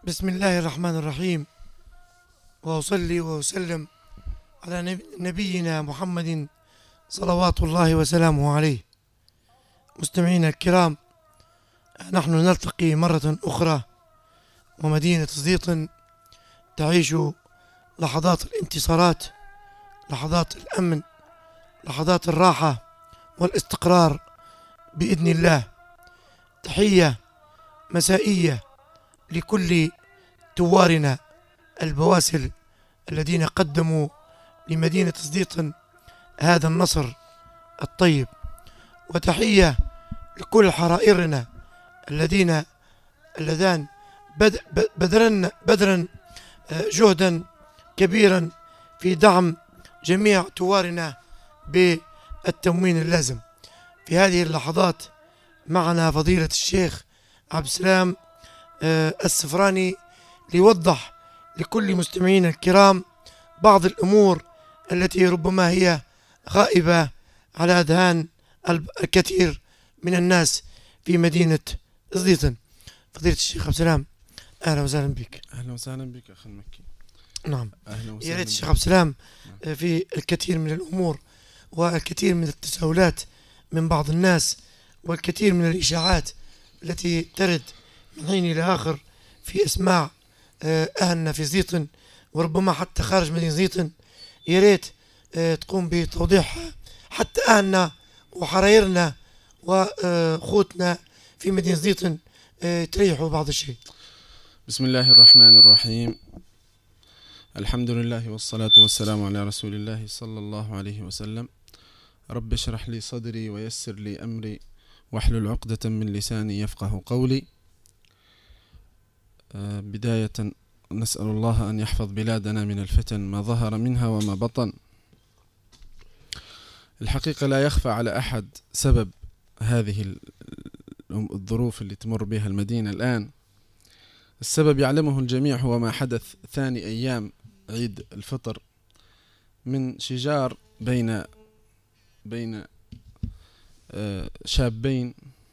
بسم الله الرحمن الرحيم، وأصلي وأسلم على نبينا محمد صلوات الله وسلامه عليه. مستمعينا الكرام، نحن نلتقي مرة أخرى، ومدينة زيطن تعيش لحظات الانتصارات، لحظات الأمن، لحظات الراحة والاستقرار بإذن الله. تحية مسائية لكل توارنا البواسل الذين قدموا لمدينة زيطن هذا النصر الطيب، وتحية لكل حرائرنا اللذان بذلن جهدا كبيرا في دعم جميع توارنا بالتموين اللازم. في هذه اللحظات معنا فضيلة الشيخ عبد السلام السفراني ليوضح لكل مستمعينا الكرام بعض الأمور التي ربما هي غائبة على أذهان الكثير من الناس في مدينة زيطن. فضيلة الشيخ عبد السلام، أهلا وسهلا بك. أهلا وسهلا بك أخي المكي. نعم، أهلا وسهلا. يا ريت الشيخ عبد السلام في الكثير من الأمور والكثير من التساؤلات من بعض الناس والكثير من الإشاعات التي ترد من حين إلى آخر في أسماع أهلنا في زيطن وربما حتى خارج مدينة زيطن، يا ريت تقوم بتوضيحها حتى أهلنا وحرايرنا وأخوتنا في مدينة زيطن تريحوا بعض الشيء. بسم الله الرحمن الرحيم. الحمد لله والصلاة والسلام على رسول الله صلى الله عليه وسلم. رب اشرح لي صدري ويسر لي أمري واحلل عقدة من لساني يفقه قولي. بداية نسأل الله أن يحفظ بلادنا من الفتن ما ظهر منها وما بطن. الحقيقة لا يخفى على أحد سبب هذه الظروف اللي تمر بها المدينة الآن. السبب يعلمه الجميع، هو ما حدث ثاني أيام عيد الفطر من شجار بين شابين.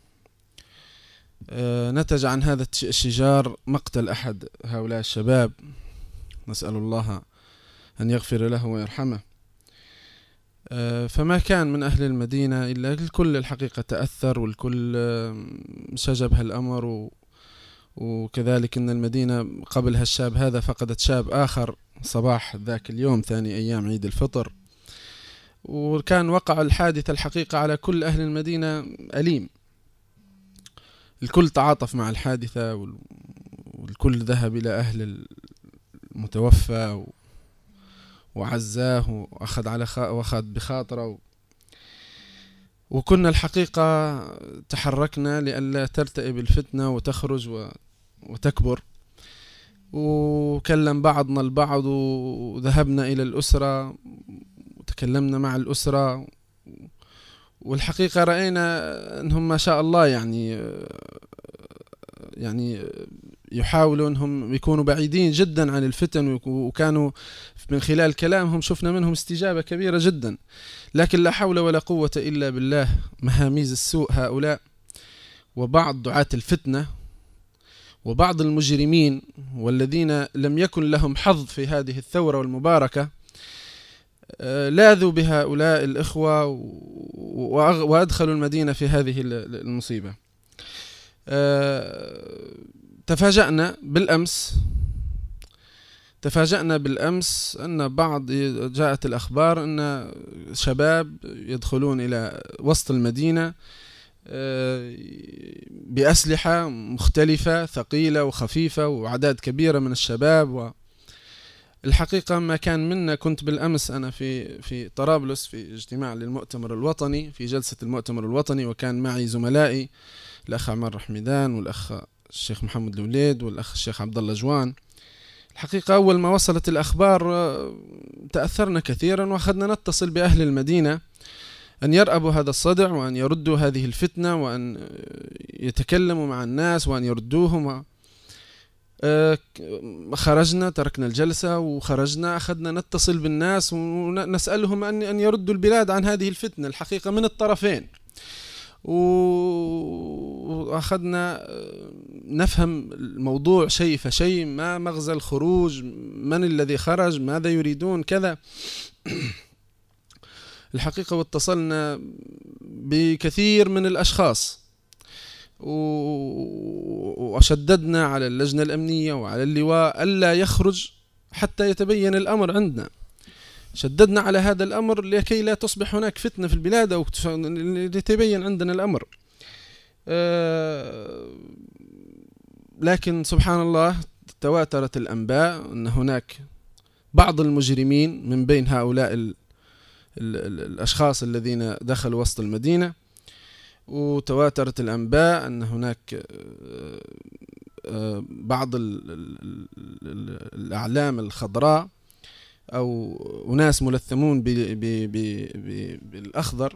نتج عن هذا الشجار مقتل أحد هؤلاء الشباب، نسأل الله أن يغفر له ويرحمه. فما كان من أهل المدينة إلا الكل الحقيقة تأثر، والكل شجب هالأمر. وكذلك أن المدينة قبل هالشاب هذا فقدت شاب آخر صباح ذاك اليوم ثاني أيام عيد الفطر. وكان وقع الحادث الحقيقة على كل أهل المدينة أليم. الكل تعاطف مع الحادثة، والكل ذهب إلى أهل المتوفى وعزاه وأخذ بخاطره. وكنا الحقيقة تحركنا لئلا ترتئب الفتنة وتخرج وتكبر. وكلم بعضنا البعض، وذهبنا إلى الأسرة وتكلمنا مع الأسرة. والحقيقة رأينا أنهم ما شاء الله يعني يحاولوا أنهم يكونوا بعيدين جدا عن الفتن، وكانوا من خلال كلامهم شفنا منهم استجابة كبيرة جدا. لكن لا حول ولا قوة إلا بالله، مهاميز السوء هؤلاء وبعض دعاة الفتنة وبعض المجرمين والذين لم يكن لهم حظ في هذه الثورة المباركة لاذوا بهؤلاء الإخوة وأدخلوا المدينة في هذه المصيبة. تفاجأنا بالأمس أن جاءت الأخبار أن شباب يدخلون إلى وسط المدينة بأسلحة مختلفة ثقيلة وخفيفة وأعداد كبيرة من الشباب. الحقيقة ما كان منا، كنت بالأمس أنا في طرابلس في اجتماع للمؤتمر الوطني، في جلسة المؤتمر الوطني، وكان معي زملائي الأخ عمار رحمدان والأخ الشيخ محمد الوليد والأخ الشيخ عبد الله جوان. الحقيقة أول ما وصلت الأخبار تأثرنا كثيرا، وأخذنا نتصل بأهل المدينة أن يرأبوا هذا الصدع وأن يردوا هذه الفتنة وأن يتكلموا مع الناس وأن يردوهم. خرجنا، تركنا الجلسة وخرجنا، أخذنا نتصل بالناس ونسألهم أن يردوا البلاد عن هذه الفتنة الحقيقة من الطرفين. وأخذنا نفهم الموضوع شيء فشيء، ما مغزى الخروج، من الذي خرج، ماذا يريدون كذا. الحقيقة واتصلنا بكثير من الأشخاص وشددنا على اللجنة الأمنية وعلى اللواء ألا يخرج حتى يتبين الأمر عندنا. شددنا على هذا الأمر لكي لا تصبح هناك فتنة في البلاد أو ليتبين عندنا الأمر. لكن سبحان الله تواترت الأنباء أن هناك بعض المجرمين من بين هؤلاء الأشخاص الذين دخلوا وسط المدينة، وتواترت الأنباء أن هناك بعض الأعلام الخضراء أو أناس ملثمون بالأخضر.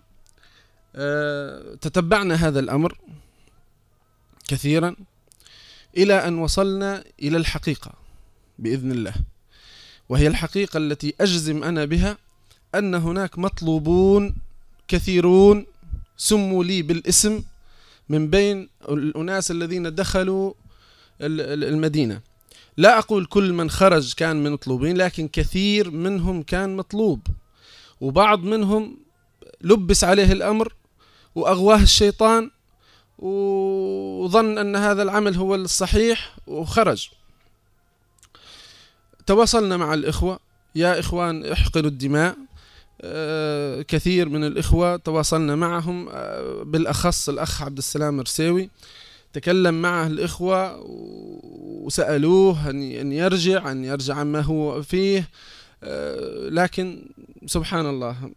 تتبعنا هذا الأمر كثيرا إلى أن وصلنا إلى الحقيقة بإذن الله، وهي الحقيقة التي أجزم أنا بها أن هناك مطلوبون كثيرون سموا لي بالاسم من بين الأناس الذين دخلوا المدينة. لا أقول كل من خرج كان من مطلوبين، لكن كثير منهم كان مطلوب، وبعض منهم لبس عليه الأمر وأغواه الشيطان وظن أن هذا العمل هو الصحيح وخرج. تواصلنا مع الإخوة، يا إخوان احقنوا الدماء. كثير من الإخوة تواصلنا معهم، بالأخص الأخ عبد السلام مرساوي تكلم معه الإخوة وسألوه أن يرجع عما هو فيه، لكن سبحان الله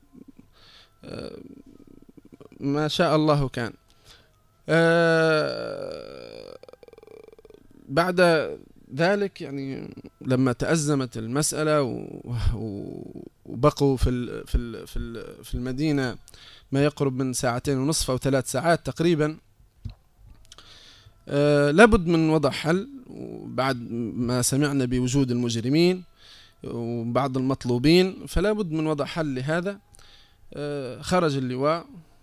ما شاء الله كان. بعد ذلك يعني لما تأزمت المسألة وبقوا في المدينة ما يقرب من 2.5 أو 3 ساعات تقريبا، لابد من وضع حل. وبعد ما سمعنا بوجود المجرمين وبعض المطلوبين فلا بد من وضع حل لهذا. خرج اللواء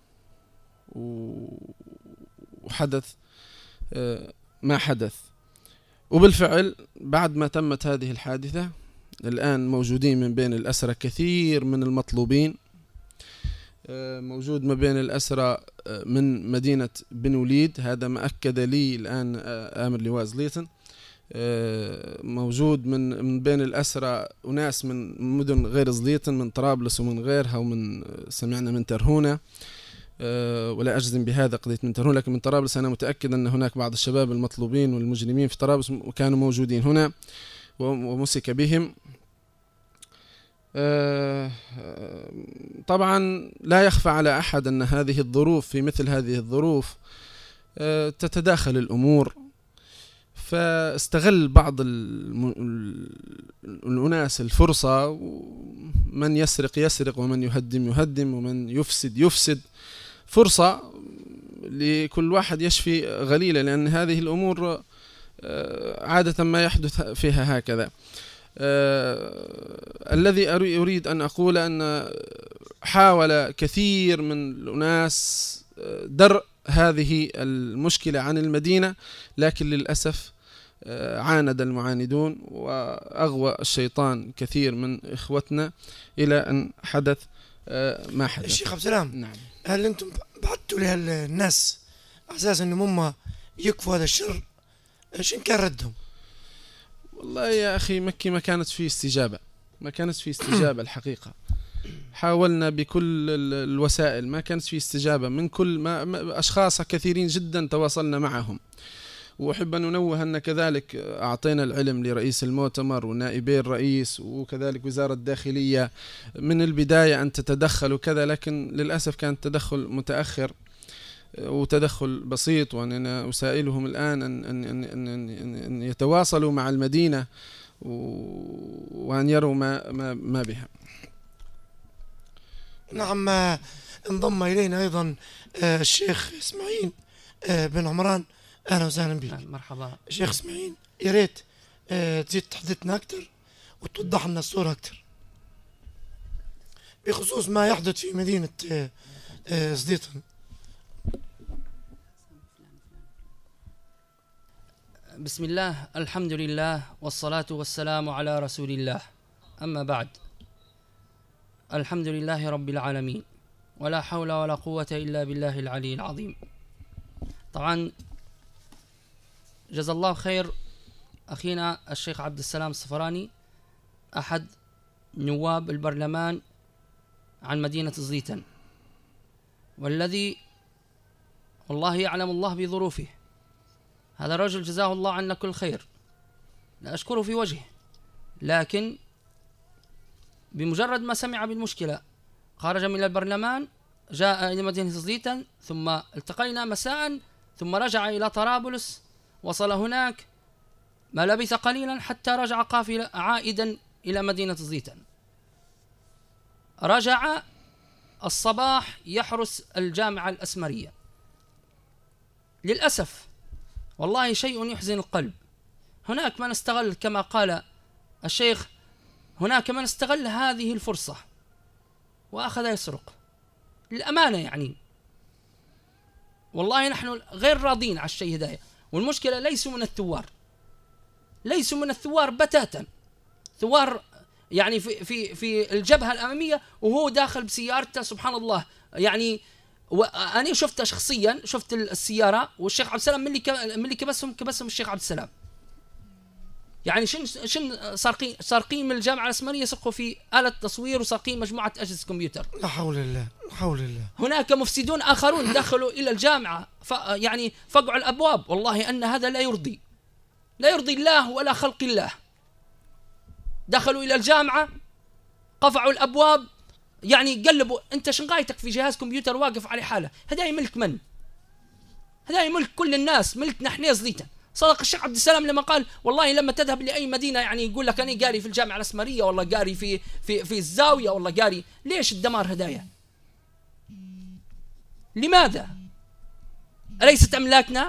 وحدث ما حدث، وبالفعل بعد ما تمت هذه الحادثة الآن موجودين من بين الأسرى كثير من المطلوبين. موجود ما بين الأسرى من مدينة بن وليد، هذا ما أكد لي الآن آمر لواء زليطن. موجود من بين الأسرى أناس من مدن غير زليطن، من طرابلس ومن غيرها، ومن سمعنا من ترهونة، ولا أجزم بهذا قضية من ترهونة، لكن من طرابلس أنا متأكد أن هناك بعض الشباب المطلوبين والمجرمين في طرابلس وكانوا موجودين هنا ومسك بهم. طبعا لا يخفى على أحد أن هذه الظروف، في مثل هذه الظروف تتداخل الأمور، فاستغل بعض الأناس الفرصة، من يسرق ومن يهدم ومن يفسد فرصة لكل واحد يشفي غليله، لأن هذه الأمور عادة ما يحدث فيها هكذا. الذي أريد أن أقول أن حاول كثير من الناس درء هذه المشكلة عن المدينة، لكن للأسف عاند المعاندون وأغوى الشيطان كثير من إخوتنا إلى أن حدث ما حدث. الشيخ عبد السلام، نعم، هل أنتم بعثتوا للناس أساسا أنهم هم يكفوا هذا الشر؟ شن كان ردهم؟ والله يا أخي مكي ما كانت فيه استجابة، الحقيقة. حاولنا بكل الوسائل، ما كانت فيه استجابة من كل ما أشخاص كثيرين جدا تواصلنا معهم. وأحب أن ننوه أن كذلك أعطينا العلم لرئيس المؤتمر ونائبي الرئيس وكذلك وزارة الداخلية من البداية أن تتدخل وكذا، لكن للأسف كان التدخل متأخر وتدخل بسيط. وأنا أسائلهم الآن أن يتواصلوا مع المدينة وأن يروا ما بها. نعم، انضم إلينا أيضا الشيخ إسماعيل بن عمران. أهلا وسهلا بك. مرحبا شيخ إسماعيل، يا ريت تزيد تحدثنا أكثر وتوضح لنا الصورة أكثر بخصوص ما يحدث في مدينة زليطن. بسم الله، الحمد لله، والصلاة والسلام على رسول الله. أما بعد، الحمد لله رب العالمين، ولا حول ولا قوة إلا بالله العلي العظيم. طبعا جزا الله خير أخينا الشيخ عبد السلام الصفراني، أحد نواب البرلمان عن مدينة زليتن، والذي والله يعلم الله بظروفه. هذا الرجل جزاه الله عنا كل خير، لا أشكره في وجهه، لكن بمجرد ما سمع بالمشكلة خرج من البرلمان، جاء إلى مدينة زليتن، ثم التقينا مساء، ثم رجع إلى طرابلس، وصل هناك، ما لبث قليلا حتى رجع قافلا عائدا إلى مدينة زليتن. رجع الصباح يحرس الجامعة الأسمرية. للأسف والله شيء يحزن القلب، هناك من استغل كما قال الشيخ، هناك من استغل هذه الفرصة وأخذ يسرق. للأمانة يعني والله نحن غير راضين على الشيء هداية، والمشكلة ليسوا من الثوار، ليسوا من الثوار بتاتا. ثوار يعني في الجبهة الأمامية وهو داخل بسيارته، سبحان الله. يعني أنا شفتها شخصيا، شفت السيارة والشيخ عبد السلام من اللي كبسهم الشيخ عبد السلام. يعني شن سارقين من الجامعة الأسمرية، يسرقوا في آلة تصوير، وسارقين مجموعة أجهزة كمبيوتر. لا حول الله، لا حول الله. هناك مفسدون آخرون دخلوا إلى الجامعة يعني فقعوا الأبواب. والله أن هذا لا يرضي الله ولا خلق الله. دخلوا إلى الجامعة، قفعوا الأبواب، يعني قلبوا. أنت شنغايتك في جهاز كمبيوتر واقف على حاله؟ هذا ملك من؟ هذا ملك كل الناس، ملكنا احنا زليتن. صدق الشيخ عبد السلام لما قال والله لما تذهب لأي مدينة يعني يقول لك أنا قاري في الجامعة الأسمرية، والله قاري في الزاوية، والله قاري. ليش الدمار هدايا؟ لماذا؟ أليست أملاكنا؟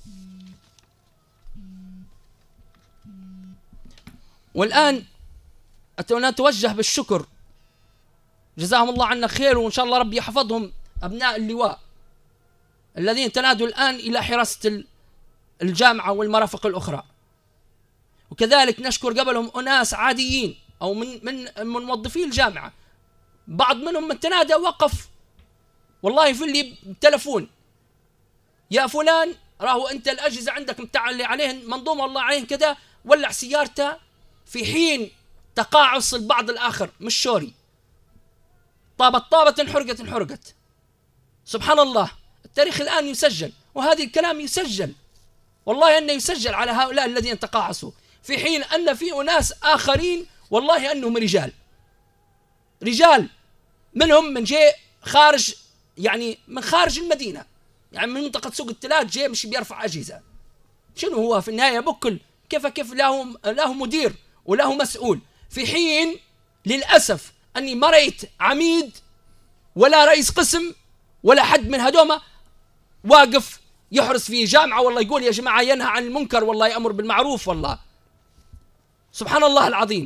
والآن نتوجه بالشكر، جزاهم الله عنا خير، وإن شاء الله ربي يحفظهم، أبناء اللواء الذين تنادوا الآن إلى حراسة الجامعة والمرافق الأخرى. وكذلك نشكر قبلهم أناس عاديين أو من موظفي الجامعة، بعض منهم من تنادى وقف والله في اللي بالتلفون، يا فلان راهو أنت الأجهزة عندك متعلي عليهن منظومة والله عليهن كذا، ولع سيارته، في حين تقاعس البعض الآخر مش شوري، طابت انحرقت. سبحان الله، التاريخ الآن يسجل، وهذا الكلام يسجل، والله أنه يسجل على هؤلاء الذين تقاعسوا، في حين أن في أناس آخرين والله أنهم رجال منهم من جاء خارج، يعني من خارج المدينة، يعني من منطقة سوق التلات، جاء مش بيرفع أجهزة. شنو هو في النهاية؟ بكل كيف له مدير وله مسؤول، في حين للأسف أني ما رأيت عميد ولا رئيس قسم ولا حد من هدوما واقف يحرس في جامعة والله يقول يا جماعة ينهى عن المنكر، والله يأمر بالمعروف. والله سبحان الله العظيم.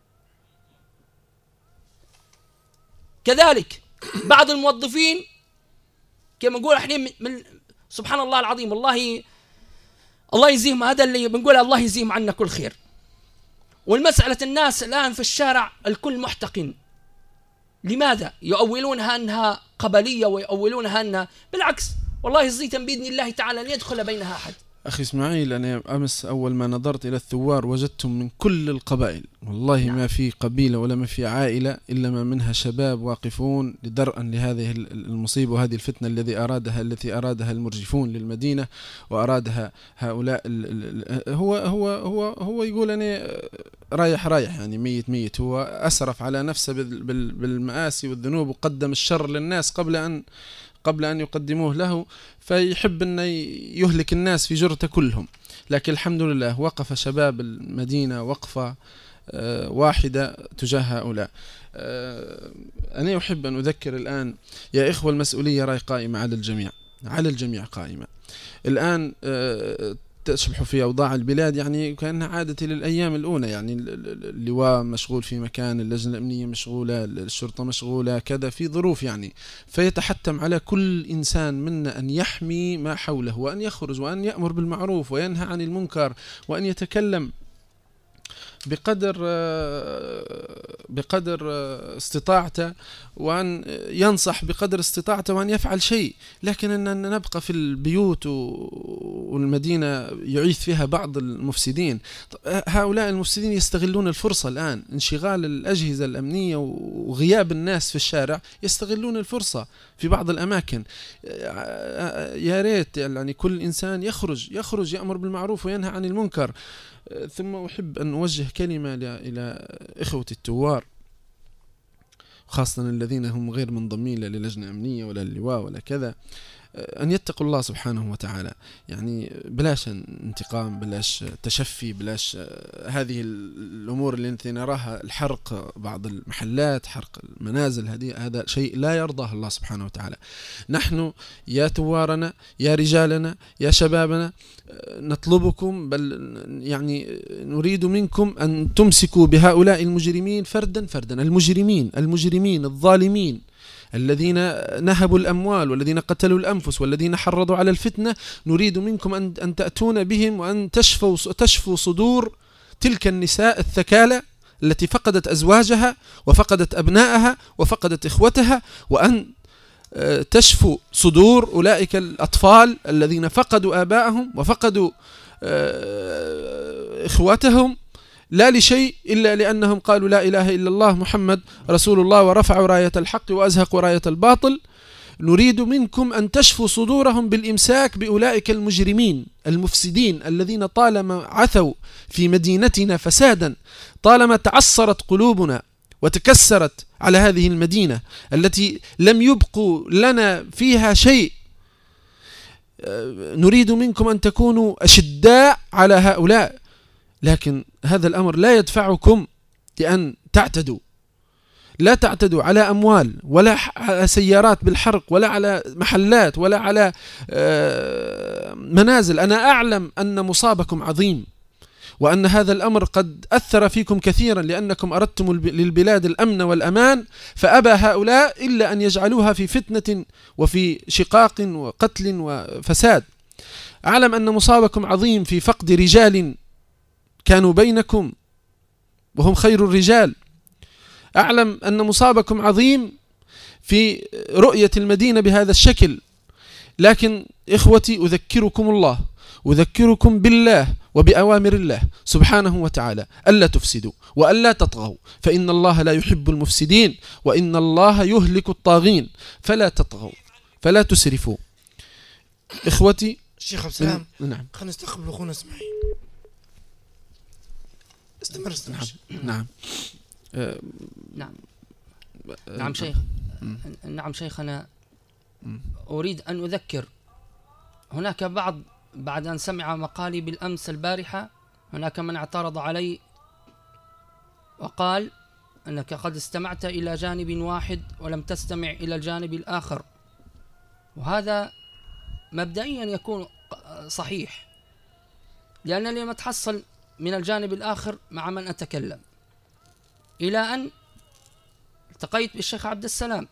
كذلك بعض الموظفين كما نقول احنا من سبحان الله العظيم، والله الله يجزيهم، هذا اللي بنقول الله يجزيهم عنا كل خير. والمسألة الناس الآن في الشارع الكل محتقن. لماذا؟ يؤولونها أنها قبلية، ويؤولونها أنها بالعكس. والله زليتن بإذن الله تعالى أن يدخل بينها أحد. أخي إسماعيل، أنا أمس أول ما نظرت إلى الثوار وجدتهم من كل القبائل، والله نعم. ما في قبيلة ولا ما في عائلة إلا ما منها شباب واقفون لدرءا لهذه المصيبة وهذه الفتنة التي أرادها المرجفون للمدينة، وأرادها هؤلاء هو يقول أنا رايح يعني ميت. هو أسرف على نفسه بالمآسي والذنوب، وقدم الشر للناس قبل أن يقدموه له، فيحب أن يهلك الناس في جرته كلهم. لكن الحمد لله وقف شباب المدينة وقفة واحدة تجاه هؤلاء. أنا أحب أن أذكر الآن يا إخوة، المسؤولية راي قائمة على الجميع قائمة. الآن تشبح في أوضاع البلاد يعني كأنها عادة للأيام الأولى، يعني اللواء مشغول في مكان، اللجنة الأمنية مشغولة، الشرطة مشغولة، كذا في ظروف يعني. فيتحتم على كل إنسان منا أن يحمي ما حوله، وأن يخرج وأن يأمر بالمعروف وينهى عن المنكر، وأن يتكلم بقدر استطاعته، وأن ينصح بقدر استطاعته، وأن يفعل شيء. لكن أن نبقى في البيوت والمدينة يعيث فيها بعض المفسدين. هؤلاء المفسدين يستغلون الفرصة الآن، انشغال الأجهزة الأمنية وغياب الناس في الشارع، يستغلون الفرصة في بعض الأماكن. يا ريت يعني كل إنسان يخرج يأمر بالمعروف وينهى عن المنكر. ثم أحب أن أوجه كلمة إلى إخوة التوار، خاصة الذين هم غير منضمين لا للجنة أمنية ولا اللواء ولا كذا، أن يتقوا الله سبحانه وتعالى. يعني بلاش انتقام، بلاش تشفي، بلاش هذه الأمور التي نراها، الحرق بعض المحلات، حرق المنازل، هذا شيء لا يرضاه الله سبحانه وتعالى. نحن يا ثوارنا يا رجالنا يا شبابنا نطلبكم، بل يعني نريد منكم أن تمسكوا بهؤلاء المجرمين فردا فردا، المجرمين الظالمين الذين نهبوا الأموال والذين قتلوا الأنفس والذين حرضوا على الفتنة. نريد منكم أن تأتون بهم وأن تشفوا صدور تلك النساء الثكالى التي فقدت أزواجها وفقدت أبنائها وفقدت إخوتها، وأن تشفوا صدور أولئك الأطفال الذين فقدوا آبائهم وفقدوا إخوتهم، لا لشيء إلا لأنهم قالوا لا إله إلا الله محمد رسول الله ورفعوا راية الحق وأزهقوا راية الباطل. نريد منكم أن تشفوا صدورهم بالإمساك بأولئك المجرمين المفسدين الذين طالما عثوا في مدينتنا فسادا، طالما تعصرت قلوبنا وتكسرت على هذه المدينة التي لم يبقوا لنا فيها شيء. نريد منكم أن تكونوا أشداء على هؤلاء، لكن هذا الأمر لا يدفعكم لأن تعتدوا. لا تعتدوا على أموال ولا على سيارات بالحرق ولا على محلات ولا على منازل. أنا أعلم أن مصابكم عظيم، وأن هذا الأمر قد أثر فيكم كثيرا، لأنكم أردتم للبلاد الأمن والأمان، فأبى هؤلاء إلا أن يجعلوها في فتنة وفي شقاق وقتل وفساد. أعلم أن مصابكم عظيم في فقد رجال كانوا بينكم وهم خير الرجال. أعلم أن مصابكم عظيم في رؤية المدينة بهذا الشكل، لكن إخوتي أذكركم الله، أذكركم بالله وبأوامر الله سبحانه وتعالى ألا تفسدوا وألا تطغوا، فإن الله لا يحب المفسدين وإن الله يهلك الطاغين، فلا تطغوا فلا تسرفوا. إخوتي الشيخ عبد السلام، نعم، خلينا نستقبل أخونا اسماعيل. استمر. نعم. نعم شيخ. نعم شيخنا، أريد أن أذكر، هناك بعد أن سمع مقالي بالأمس البارحة، هناك من اعترض علي وقال أنك قد استمعت إلى جانب واحد ولم تستمع إلى الجانب الآخر، وهذا مبدئيا يكون صحيح، لأنني لم أتحصل من الجانب الآخر مع من أتكلم، إلى أن التقيت بالشيخ عبد السلام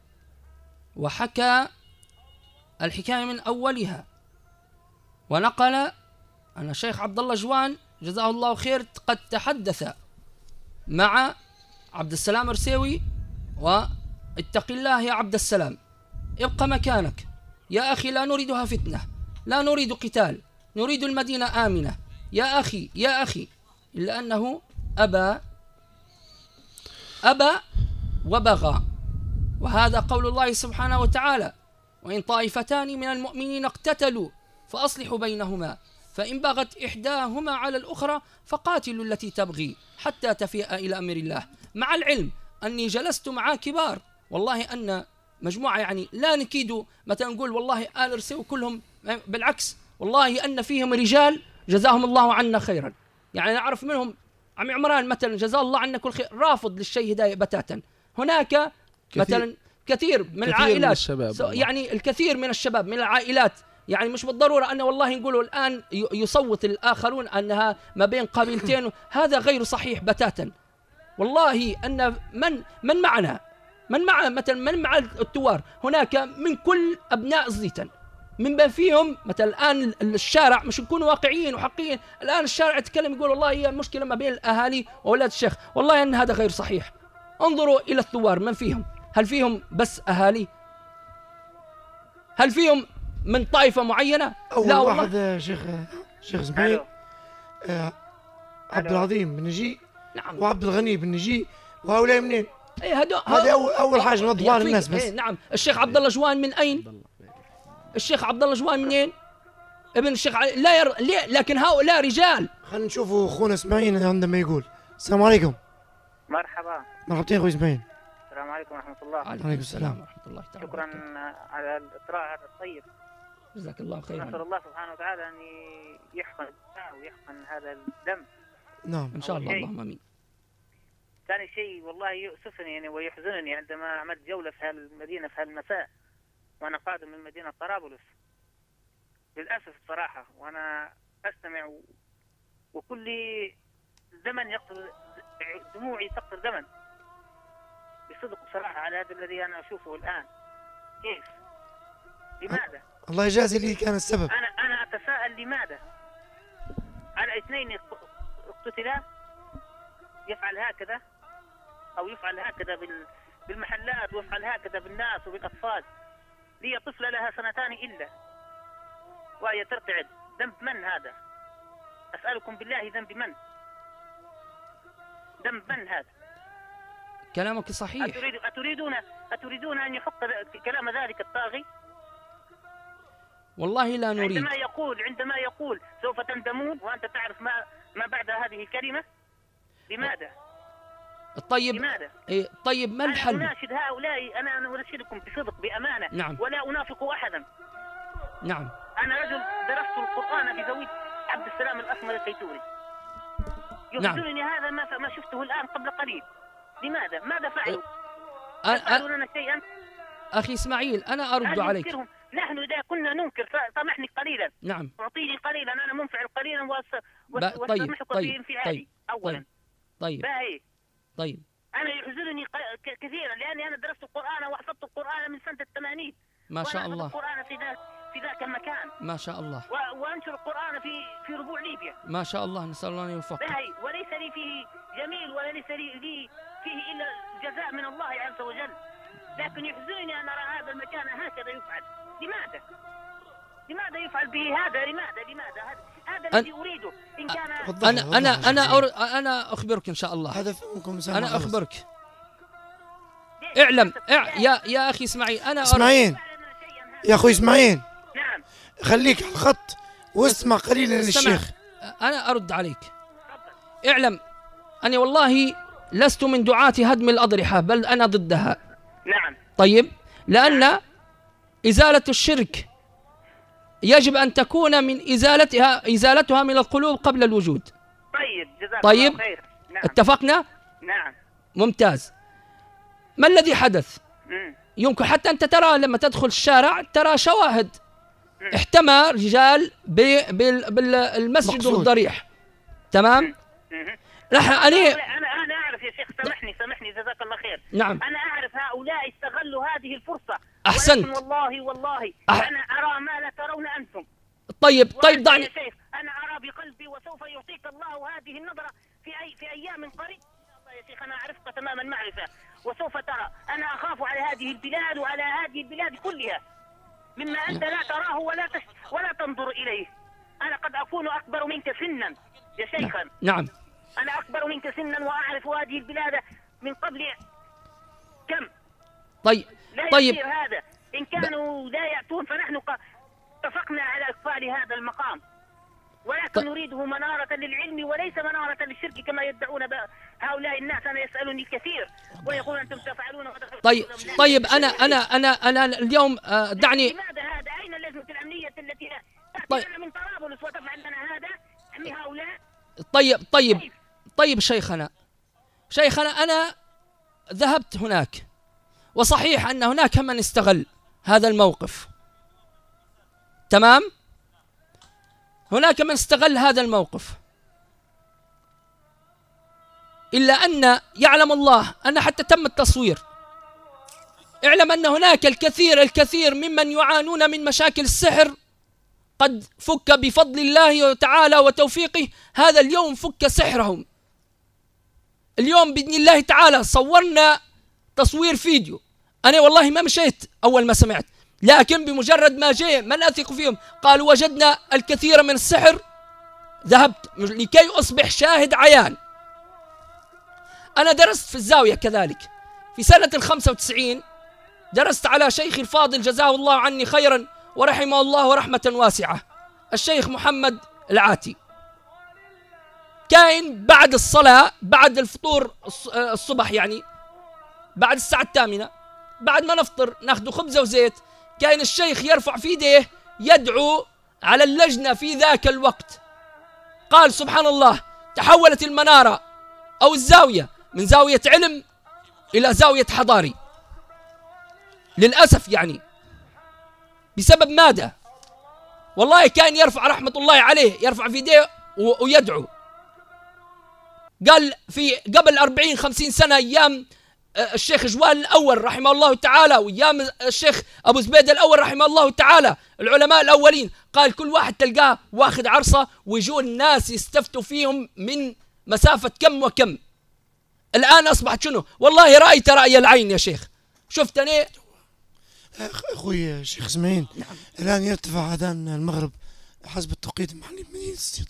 وحكى الحكاية من أولها، ونقل أن الشيخ عبد الله جوان جزاه الله خير قد تحدث مع عبد السلام رسيوي، واتق الله يا عبد السلام، ابقى مكانك يا أخي، لا نريدها فتنة، لا نريد قتال، نريد المدينة آمنة يا أخي، إلا أنه أبى وبغى. وهذا قول الله سبحانه وتعالى: وإن طائفتان من المؤمنين اقتتلوا فأصلحوا بينهما فإن بغت إحداهما على الأخرى فقاتلوا التي تبغي حتى تفيء إلى أمر الله. مع العلم أني جلست مع كبار، والله أن مجموعة يعني لا نكيد مثلا نقول والله آل رسيو كلهم، بالعكس والله أن فيهم رجال جزاهم الله عنا خيرا. يعني نعرف منهم عمي عمران مثلا جزاه الله عنا كل خير، رافض للشيء هداية بتاتا. هناك مثلا كثير من العائلات، من يعني الكثير من الشباب من العائلات يعني مش بالضرورة أن والله نقولوا الآن يصوت الآخرون أنها ما بين قبيلتين، هذا غير صحيح بتاتا. والله أن من معنا، مثلا من مع الثوار، هناك من كل أبناء الزيتن، من بين فيهم مثلا الآن الشارع، مش نكونوا واقعيين وحقيقيين، الآن الشارع يتكلم يقول والله هي المشكلة ما بين الأهالي وأولاد الشيخ، والله أن هذا غير صحيح. انظروا إلى الثوار من فيهم، هل فيهم بس أهالي؟ هل فيهم من طائفة معينة؟ لا والله. واحد شيخ اسماعيل عبد العظيم بن نجي، نعم، وعبد الغني بن نجي، وهؤلاء منين؟ هذا أول حاجة نوضحها للناس بس. نعم. الشيخ عبد الله جوان من أين؟ الشيخ عبد الله جوان منين؟ ابن الشيخ لكن هؤلاء رجال. خلينا نشوفوا اخونا اسماعيل عندما يقول. السلام عليكم. مرحبتين اخوي اسماعيل. السلام عليكم ورحمة الله. عليكم السلام ورحمة الله تعالى. شكرا على الإطراء هذا الطيب. جزاك الله خيرا. نسأل الله سبحانه وتعالى أن يحقن الدماء ويحقن هذا الدم. نعم إن شاء الله، اللهم آمين. ثاني شيء والله يؤسفني يعني ويحزنني عندما عملت جولة في هالمدينة في هالمساء وأنا قادم من مدينة طرابلس. للأسف الصراحة وأنا أستمع وكل زمن يقتل دموعي تقتل زمن بصدق بصراحة على هذا الذي أنا أشوفه الآن. كيف؟ لماذا؟ الله يجازي اللي كان السبب. أنا أتساءل لماذا؟ على اثنين اقتتلا يفعل هكذا أو يفعل هكذا بالمحلات ويفعل هكذا بالناس وبالأطفال. لي طفلة لها 2 سنين إلا وهي ترتعد. ذنب من هذا؟ أسألكم بالله ذنب من؟ ذنب من هذا؟ كلامك صحيح. أتريدون أن يحق كلام ذلك الطاغي؟ والله لا نريد. عندما يقول سوف تندمون وأنت تعرف ما بعد هذه الكلمة. لماذا؟ طيب لماذا؟ طيب ما الحل؟ أنا أناشد هؤلاء، أنا أناشدكم بصدق بأمانة. نعم. ولا أنافق أحدا. نعم. أنا رجل درست القرآن بزاوية عبد السلام الأسمر الكيتوري. يحزنني هذا ما شفته الآن قبل قليل. لماذا؟ ماذا فعلوا؟ فعلوا لنا شيئا؟ أخي إسماعيل أنا أرد عليك. نحن إذا كنا ننكر سامحني قليلا. نعم. أعطيني قليلا، أنا منفعل قليلا وأسامحك في انفعالي أولا. طيب. أنا يحزنني كثيرا لأني أنا درست القرآن وحفظت القرآن من سنة 80. ما شاء الله. القرآن في ذاك المكان. ما شاء الله. وأنشر القرآن في ربوع ليبيا. ما شاء الله، نسأل الله أن يوفقك. وليس لي فيه جميل ولا ليس لي فيه إلا الجزاء من الله عز وجل. لكن يحزنني أن أرى هذا المكان هكذا يفعل. لماذا يفعل به هذا؟ لماذا هذا الذي أريده. إن كان أنا أخبرك إن شاء الله. هدفكم أنا أخبرك. اعلم يا أخي إسماعيل. إسماعيل يا أخوي إسماعيل. نعم. خليك على الخط واسمع قليلا للشيخ. أنا أرد عليك. اعلم أني والله لست من دعاة هدم الأضرحة، بل أنا ضدها. نعم. طيب، لأن إزالة الشرك يجب أن تكون من إزالتها من القلوب قبل الوجود. طيب جزاك الله خير. نعم. اتفقنا؟ نعم. ممتاز. ما الذي حدث؟ يمكن حتى أنت ترى لما تدخل الشارع ترى شواهد. احتمى رجال بالمسجد والضريح. تمام؟ أنا أعرف يا شيخ، سامحني جزاك الله خير. نعم. أنا أعرف هؤلاء استغلوا هذه الفرصة. أحسنت. والله أنا أرى ما لا ترون أنتم. طيب دعني يا شيخ، أنا أرى بقلبي وسوف يعطيك الله هذه النظرة في أيام قريب. يا شيخ أنا أعرفك تمام المعرفة وسوف ترى. أنا أخاف على هذه البلاد وعلى هذه البلاد كلها مما أنت لا تراه ولا تنظر إليه. أنا قد أكون أكبر منك سنا يا شيخا. نعم. أنا أكبر منك سنا وأعرف هذه البلاد من قبل كم. لا يصير هذا. إن كانوا لا يأتون فنحن اتفقنا على إقفال هذا المقام، ولكن نريده منارة للعلم وليس منارة للشرك كما يدعون هؤلاء الناس. أنا يسألني الكثير ويقول أنتم تفعلون. طيب أنا اليوم دعني. لماذا هذا؟ أين اللجنة الأمنية التي تأتي لنا من طرابلس وتفعل لنا هذا؟ أمي هؤلاء. طيب شيخنا أنا ذهبت هناك، وصحيح أن هناك من استغل هذا الموقف. تمام. هناك من استغل هذا الموقف، إلا أن يعلم الله أن حتى تم التصوير. اعلم أن هناك الكثير ممن يعانون من مشاكل السحر قد فك بفضل الله تعالى وتوفيقه. هذا اليوم فك سحرهم. اليوم بإذن الله تعالى صورنا تصوير فيديو. أنا والله ما مشيت أول ما سمعت، لكن بمجرد ما جاء من أثق فيهم قالوا وجدنا الكثير من السحر، ذهبت لكي أصبح شاهد عيان. أنا درست في الزاوية كذلك في سنة 95، درست على شيخي الفاضل جزاه الله عني خيرا ورحمه الله رحمة واسعة، الشيخ محمد العاتي. كان بعد الصلاة، بعد الفطور الصبح، يعني بعد الساعة 8، بعد ما نفطر ناخذ خبزة وزيت، كان الشيخ يرفع في يديه يدعو على اللجنة في ذاك الوقت. قال سبحان الله، تحولت المنارة أو الزاوية من زاوية علم إلى زاوية حضاري للأسف. يعني بسبب ماذا؟ والله كان يرفع رحمة الله عليه، يرفع في يديه ويدعو. قال في قبل 40-50 سنة أيام الشيخ جوال الأول رحمه الله تعالى، وأيام الشيخ أبو زبيد الأول رحمه الله تعالى، العلماء الأولين، قال كل واحد تلقاه واخذ عرصة ويجوا الناس يستفتوا فيهم من مسافة كم وكم. الآن أصبحت شنو؟ والله رأيت رأي العين يا شيخ، شفت أنا أخوي الشيخ اسماعيل. نعم. الآن يرتفع أذان المغرب حسب التوقيت المحلي بمدينة السيوط.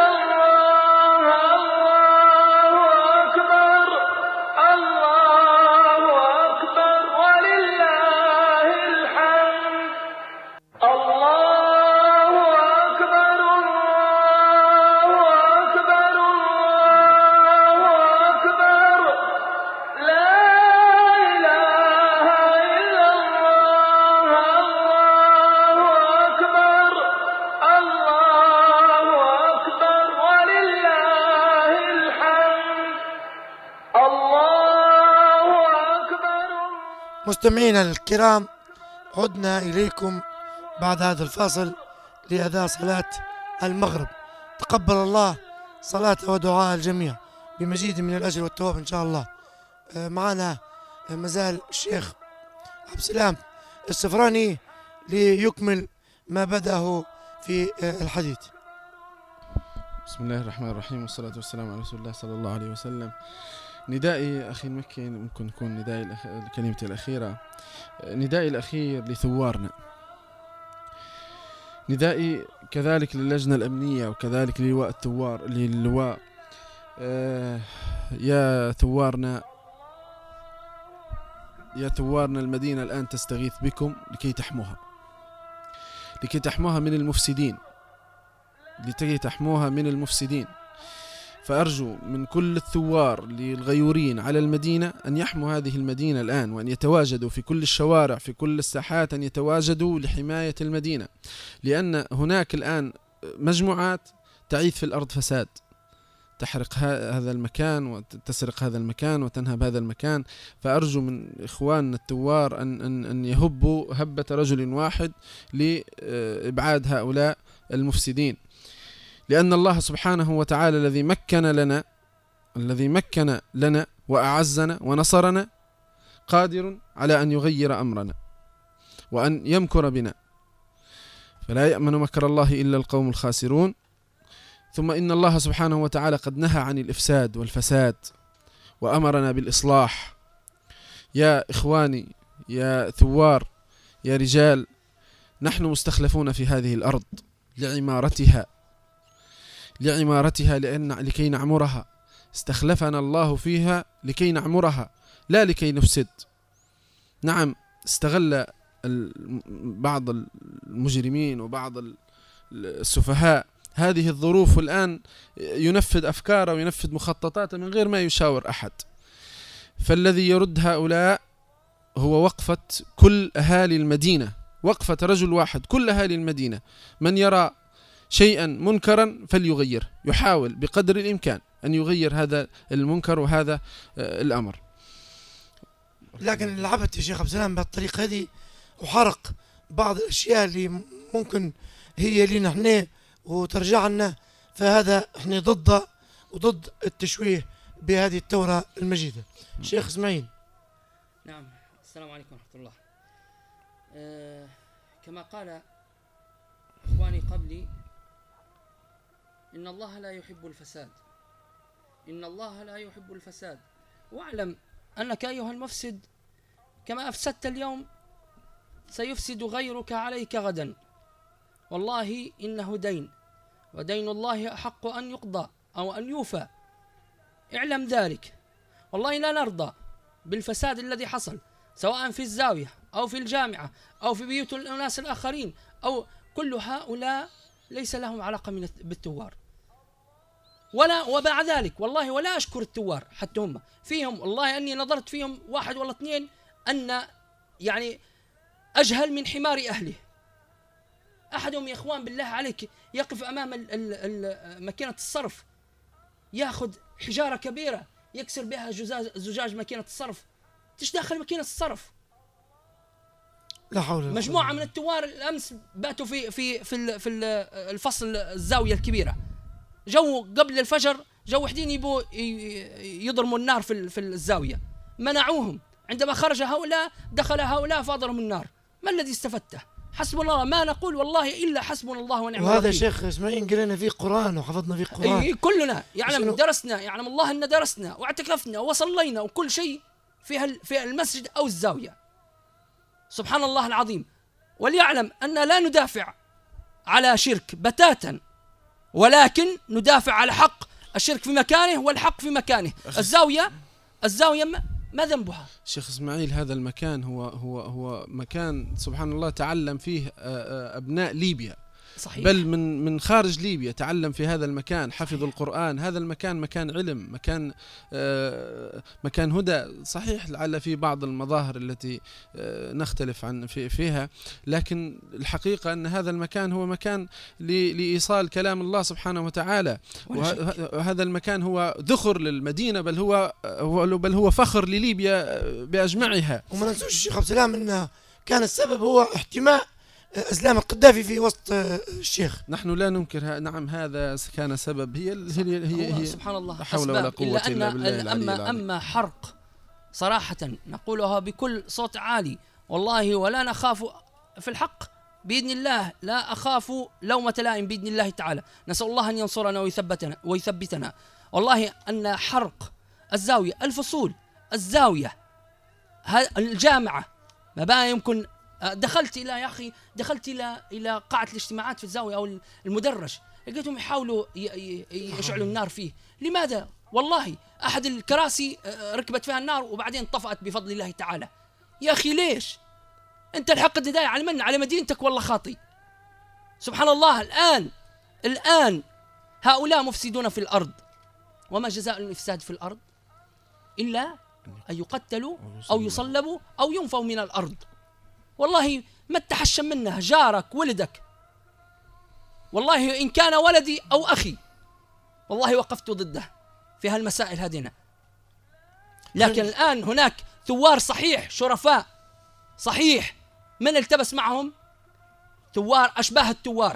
مستمعينا الكرام، عدنا إليكم بعد هذا الفاصل لأداء صلاة المغرب. تقبل الله صلاة ودعاء الجميع بمزيد من الأجر والثواب إن شاء الله. معنا مازال الشيخ عبد السلام السفراني ليكمل ما بدأه في الحديث. بسم الله الرحمن الرحيم، والصلاة والسلام على رسول الله صلى الله عليه وسلم. ندائي أخي المكي ممكن يكون ندائي كلمتي الأخيرة، ندائي الأخير لثوارنا، ندائي كذلك للجنة الأمنية وكذلك للواء الثوار للواء. يا ثوارنا المدينة الآن تستغيث بكم لكي تحموها من المفسدين، فأرجو من كل الثوار للغيورين على المدينة أن يحموا هذه المدينة الآن، وأن يتواجدوا في كل الشوارع في كل الساحات، أن يتواجدوا لحماية المدينة، لأن هناك الآن مجموعات تعيث في الأرض فساد، تحرق هذا المكان وتسرق هذا المكان وتنهب هذا المكان. فأرجو من إخواننا الثوار أن يهبوا هبة رجل واحد لإبعاد هؤلاء المفسدين، لأن الله سبحانه وتعالى الذي مكن لنا وأعزنا ونصرنا قادر على أن يغير أمرنا وأن يمكر بنا، فلا يأمن مكر الله إلا القوم الخاسرون. ثم إن الله سبحانه وتعالى قد نهى عن الإفساد والفساد وأمرنا بالإصلاح. يا إخواني، يا ثوار، يا رجال، نحن مستخلفون في هذه الأرض لعمارتها لكي نعمرها. استخلفنا الله فيها لكي نعمرها لا لكي نفسد. نعم، استغل بعض المجرمين وبعض السفهاء هذه الظروف، والآن ينفذ أفكاره وينفذ مخططاته من غير ما يشاور أحد. فالذي يرد هؤلاء هو وقفة كل أهالي المدينة، وقفة رجل واحد كل أهالي المدينة. من يرى شيئا منكرا فليغير، يحاول بقدر الإمكان أن يغير هذا المنكر وهذا الأمر. لكن لعبت يا شيخ عبد السلام بهالطريقة هذه وحرق بعض الأشياء اللي ممكن هي لنا احنا وترجع لنا، فهذا احنا ضده وضد التشويه بهذه الثورة المجيدة. شيخ اسماعيل. نعم، السلام عليكم ورحمة الله. كما قال إخواني قبلي، إن الله لا يحب الفساد، إن الله لا يحب الفساد. واعلم أنك أيها المفسد كما أفسدت اليوم سيفسد غيرك عليك غدا. والله إنه دين، ودين الله أحق أن يقضى أو أن يوفى. اعلم ذلك. والله لا نرضى بالفساد الذي حصل، سواء في الزاوية أو في الجامعة أو في بيوت الناس الآخرين، أو كل هؤلاء ليس لهم علاقة بالثوار. ومع ذلك والله ولا أشكر الثوار، حتى هم فيهم والله أني نظرت فيهم واحد ولا اثنين أن يعني أجهل من حمار أهله. أحدهم يا إخوان بالله عليك يقف أمام ماكينة الصرف، يأخذ حجارة كبيرة يكسر بها زجاج ماكينة الصرف. تش داخل ماكينة الصرف؟ لا حول. مجموعة من الثوار الأمس باتوا في الفصل الزاوية الكبيرة، جو قبل الفجر جو وحدين يبوا يضرموا النار في الزاوية، منعوهم. عندما خرج هؤلاء دخل هؤلاء فاضرهم النار. ما الذي استفدته؟ حسبنا الله، ما نقول والله إلا حسبنا الله ونعم الوكيل. وهذا شيخ اسماعيل قرينا فيه قرآن وحفظنا فيه قرآن. كلنا درسنا، يعلم الله أن درسنا واعتكفنا وصلينا وكل شيء في المسجد أو الزاوية. سبحان الله العظيم. وليعلم أن لا ندافع على شرك بتاتا، ولكن ندافع على حق. الشرك في مكانه والحق في مكانه. الزاوية ما ذنبها؟ شيخ اسماعيل، هذا المكان هو مكان سبحان الله تعلم فيه أبناء ليبيا. صحيح. بل من خارج ليبيا تعلم في هذا المكان، حفظ القرآن. هذا المكان مكان علم، مكان هدى. صحيح لعل في بعض المظاهر التي نختلف عن فيها، لكن الحقيقة أن هذا المكان هو مكان لإيصال كلام الله سبحانه وتعالى. وهذا المكان هو ذخر للمدينة، بل هو فخر لليبيا بأجمعها. وما ننسوش الشيخ عبد السلام أن كان السبب هو احتماء أسلام القذافي في وسط الشيخ. نحن لا ننكر، نعم هذا كان سبب. هي سبحان الله لا حول ولا قوة إلا بالله. أما حرق صراحة نقولها بكل صوت عالي والله، ولا نخاف في الحق بإذن الله، لا أخاف لومة لائم بإذن الله تعالى. نسأل الله أن ينصرنا ويثبتنا. والله أن حرق الزاوية، الفصول، الزاوية، الجامعة، ما بقى يمكن. دخلت إلى قاعة الاجتماعات في الزاوية أو المدرج، لقيتهم يحاولوا يشعلوا النار فيه. لماذا؟ والله أحد الكراسي ركبت فيها النار وبعدين انطفأت بفضل الله تعالى. يا أخي ليش؟ أنت الحق الهداية على من؟ على مدينتك والله خاطي. سبحان الله. الآن هؤلاء مفسدون في الأرض، وما جزاء الإفساد في الأرض إلا أن يقتلوا أو يصلبوا أو ينفوا من الأرض. والله ما تحشم منها جارك ولدك، والله إن كان ولدي أو أخي والله وقفت ضده في هالمسائل هذه. لكن الآن هناك ثوار صحيح، شرفاء صحيح، من التبس معهم ثوار أشباه الثوار.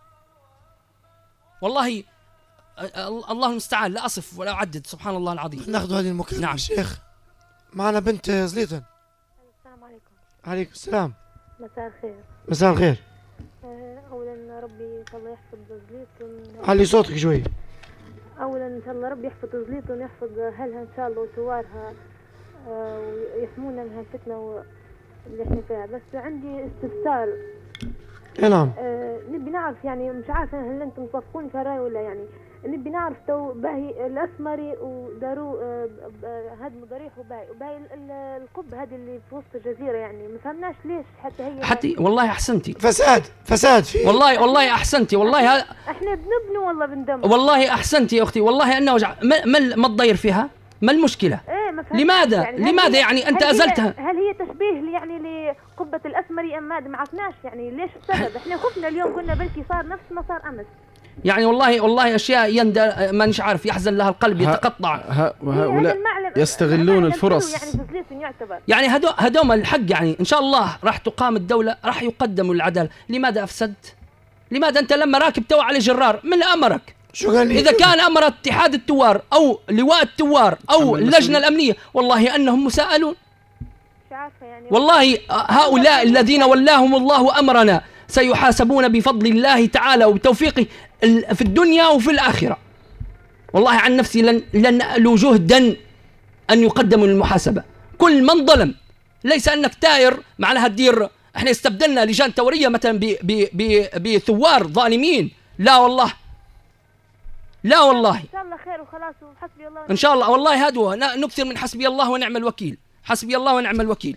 والله الله المستعان، لا أصف ولا أعدد. سبحان الله العظيم. ناخذ هذه المكالمة. نعم شيخ معنا بنت زليطن. السلام عليكم. عليكم السلام. مساء الخير. مساء الخير. أولا ربي إن شاء الله يحفظ زليطن. علي صوتك شوي. أولا إن شاء الله ربي يحفظ زليطن ويحفظ أهلها إن شاء الله وثوارها، ويحمونا من هالفتنة اللي احنا فيها. بس عندي استفسار. نعم. نبي نعرف، يعني مش عارفة هل أنتم توافقوني في الرأي ولا، يعني نبي نعرف تو باهي الأسمري وداروا هدموا ضريح وباهي القب هذه اللي في وسط الجزيرة، يعني ما فهمناش ليش حتى والله أحسنتي. فساد فيه. والله أحسنتي. والله احنا بنبنوا والله بندمر. والله أحسنتي يا أختي. والله أنه وجع. ما تضير فيها؟ ما المشكلة؟ لماذا؟ يعني لماذا يعني أنت أزلتها؟ هل هي تشبيه يعني لقبة الأسمري أم ماذا؟ ما عرفناش يعني ليش السبب. احنا خفنا اليوم، كنا بلكي صار نفس ما صار أمس. يعني والله أشياء مانيش عارف، يحزن لها القلب، يتقطع. وهؤلاء يستغلون الفرص. يعني هدوم الحق، يعني إن شاء الله راح تقام الدولة، راح يقدموا العدالة. لماذا أفسدت؟ لماذا أنت لما راكب تو على جرار من أمرك؟ إذا كان أمر اتحاد التوار أو لواء التوار أو اللجنة الأمنية، والله أنهم مساءلون. والله هؤلاء الذين ولاهم الله أمرنا سيحاسبون بفضل الله تعالى وبتوفيقه في الدنيا وفي الآخرة. والله عن نفسي لن ألو جهدا أن يقدموا للمحاسبة. كل من ظلم، ليس أنك تاير معناها تدير احنا استبدلنا لجان تورية مثلا بثوار ظالمين. لا والله، لا والله، إن شاء الله خير وخلاص وحسبي الله إن شاء الله. والله هذا نكثر من حسبي الله ونعم الوكيل، حسبي الله ونعم الوكيل.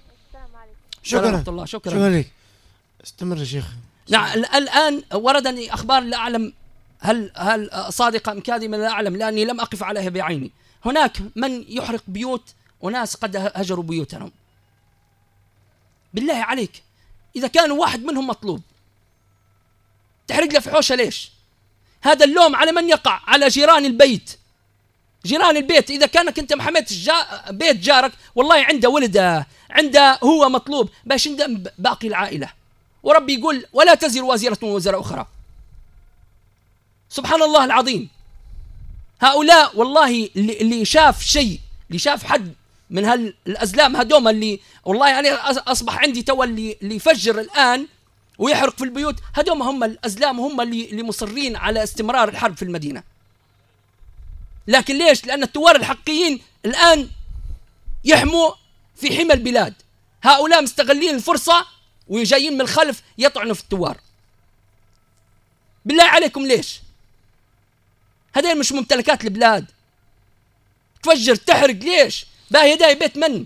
شكرا لك. استمر يا شيخ. نعم. الآن وردني أخبار لا أعلم هل صادقة أم كاذبة، لا أعلم لأني لم أقف عليها بعيني. هناك من يحرق بيوت وناس قد هجروا بيوتهم. بالله عليك، إذا كان واحد منهم مطلوب تحرق له فحوشة ليش؟ هذا اللوم على من يقع؟ على جيران البيت. جيران البيت، إذا كانك أنت محميت بيت جارك، والله عنده ولده، عنده هو مطلوب باش يندم باقي العائلة. وربي يقول ولا تزر وازرة وزر أخرى. سبحان الله العظيم. هؤلاء والله اللي شاف شيء، اللي شاف حد من هالأزلام هدوم اللي والله يعني أصبح عندي تو اللي يفجر الآن ويحرق في البيوت، هدوم هم الأزلام، هم اللي مصرين على استمرار الحرب في المدينة. لكن ليش؟ لأن الثوار الحقيقيين الآن يحموا في حمى البلاد. هؤلاء مستغلين الفرصة وجايين من الخلف يطعنوا في الثوار. بالله عليكم ليش؟ هذين مش ممتلكات البلاد. تفجر تحرق ليش؟ باهي داي بيت من؟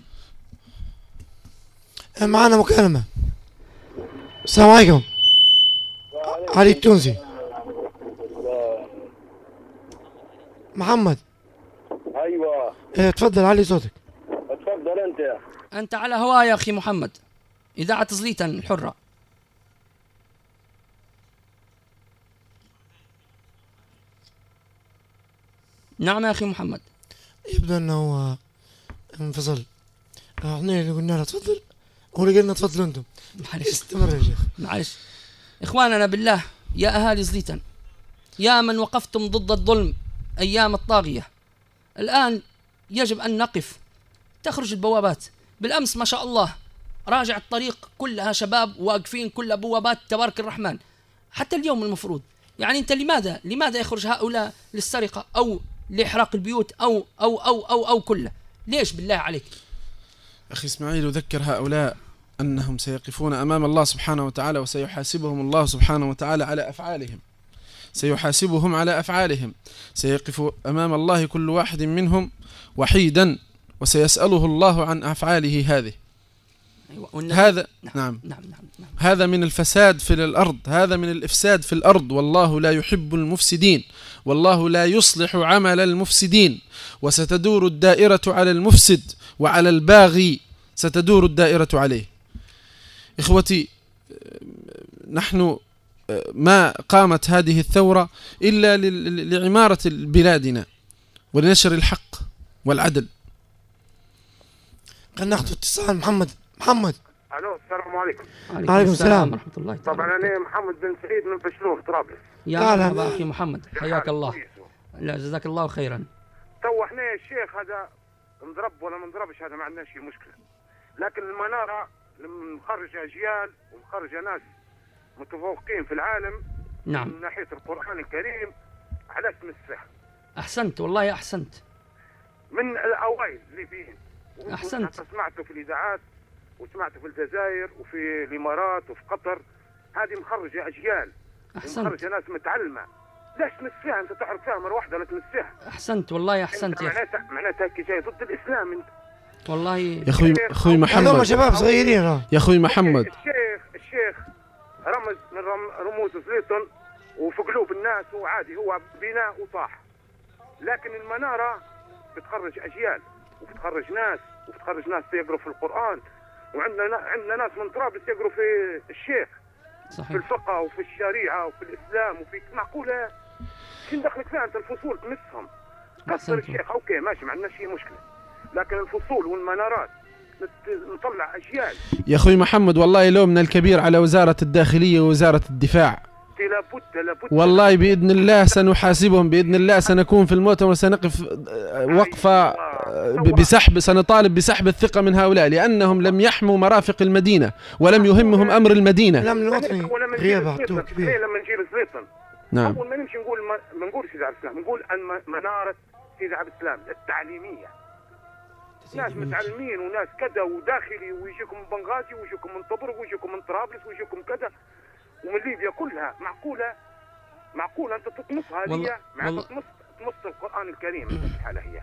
معنا مكالمة. السلام عليكم. علي التونسي. محمد. ايوه. تفضل علي صوتك. اتفضل انت على هوا يا اخي محمد، اذاعة زليتا الحرة. نعم يا اخي محمد. يبدو انه انفصل. احنا اللي قلنا له تفضل، هو اللي قلنا تفضلوا انتم. معلش استمر يا شيخ. معلش اخواننا بالله، يا اهالي زليتا، يا من وقفتم ضد الظلم ايام الطاغية، الان يجب ان نقف. تخرج البوابات. بالامس ما شاء الله راجع الطريق كلها شباب واقفين، كل بوابات تبارك الرحمن. حتى اليوم المفروض يعني انت لماذا يخرج هؤلاء للسرقة او لإحراق البيوت أو كله؟ ليش بالله عليك؟ أخي إسماعيل، أذكر هؤلاء أنهم سيقفون أمام الله سبحانه وتعالى وسيحاسبهم الله سبحانه وتعالى على أفعالهم. سيحاسبهم على أفعالهم. سيقف أمام الله كل واحد منهم وحيدا وسيسأله الله عن أفعاله هذه. هذا نعم. هذا من الفساد في الأرض، هذا من الإفساد في الأرض، والله لا يحب المفسدين، والله لا يصلح عمل المفسدين. وستدور الدائرة على المفسد وعلى الباغي ستدور الدائرة عليه. إخوتي، نحن ما قامت هذه الثورة إلا لعمارة بلادنا ولنشر الحق والعدل. قد ناخذ اتصال. محمد. الو، السلام عليكم. وعليكم السلام ورحمة الله. طبعا انا محمد بن سعيد من بشلوف طرابلس. يا مرحبا اخي محمد، حياك الله. لا جزاك الله خيرا. تو احنا الشيخ هذا نضرب ولا ما نضربش، هذا ما عندناش مشكله، لكن المناره مخرجه اجيال ومخرجه ناس متفوقين في العالم. نعم. من ناحيه القران الكريم علاش تمسح؟ احسنت والله احسنت. من الاوائل اللي فيهم. احسنت. سمعته في الاذاعات وسمعته في الجزائر وفي الامارات وفي قطر. هذه مخرجه اجيال. احسنت. مخرجه ناس متعلمه. ليش تمسها؟ انت تعرف فيها مره واحده لا تمسها. احسنت والله احسنت يا اخي. معناتها هيك جاي ضد الاسلام انت. والله يا اخوي محمد، هذول شباب صغيرين. يا اخوي محمد، الشيخ رمز من رموز زليطن وفي قلوب الناس، وعادي هو بناء وطاح. لكن المناره بتخرج اجيال وبتخرج ناس يقروا في القران، وعندنا ناس من طرابلس يقروا في الشيخ. صحيح. في الفقه وفي الشريعه وفي الاسلام وفي معقوله شو دخلك فيها انت؟ الفصول تمسهم. كسر الشيخ اوكي ماشي، ما عندناش شيء مشكله، لكن الفصول والمنارات نطلع اجيال. يا اخوي محمد والله لومنا الكبير على وزاره الداخليه ووزاره الدفاع. لابد والله باذن الله سنحاسبهم، باذن الله سنكون في المؤتمر، سنقف وقفه سنطالب بسحب الثقه من هؤلاء، لانهم لم يحموا مرافق المدينه ولم يهمهم امر المدينه. الامن الوطني غيابه كبير. لما نجيب الزيتون نعم. اول ما نمشي نقول ما نقولش سيدي عبد السلام، نقول مناره سيدي عبد السلام التعليميه. ناس متعلمين وناس كذا وداخلي، ويجيكم من بنغازي ويجيكم من طبرق ويجيكم من طرابلس ويجيكم كذا ومن ليبيا كلها. معقوله انت تطمسها هي؟ تمص القران الكريم في الحاله هي.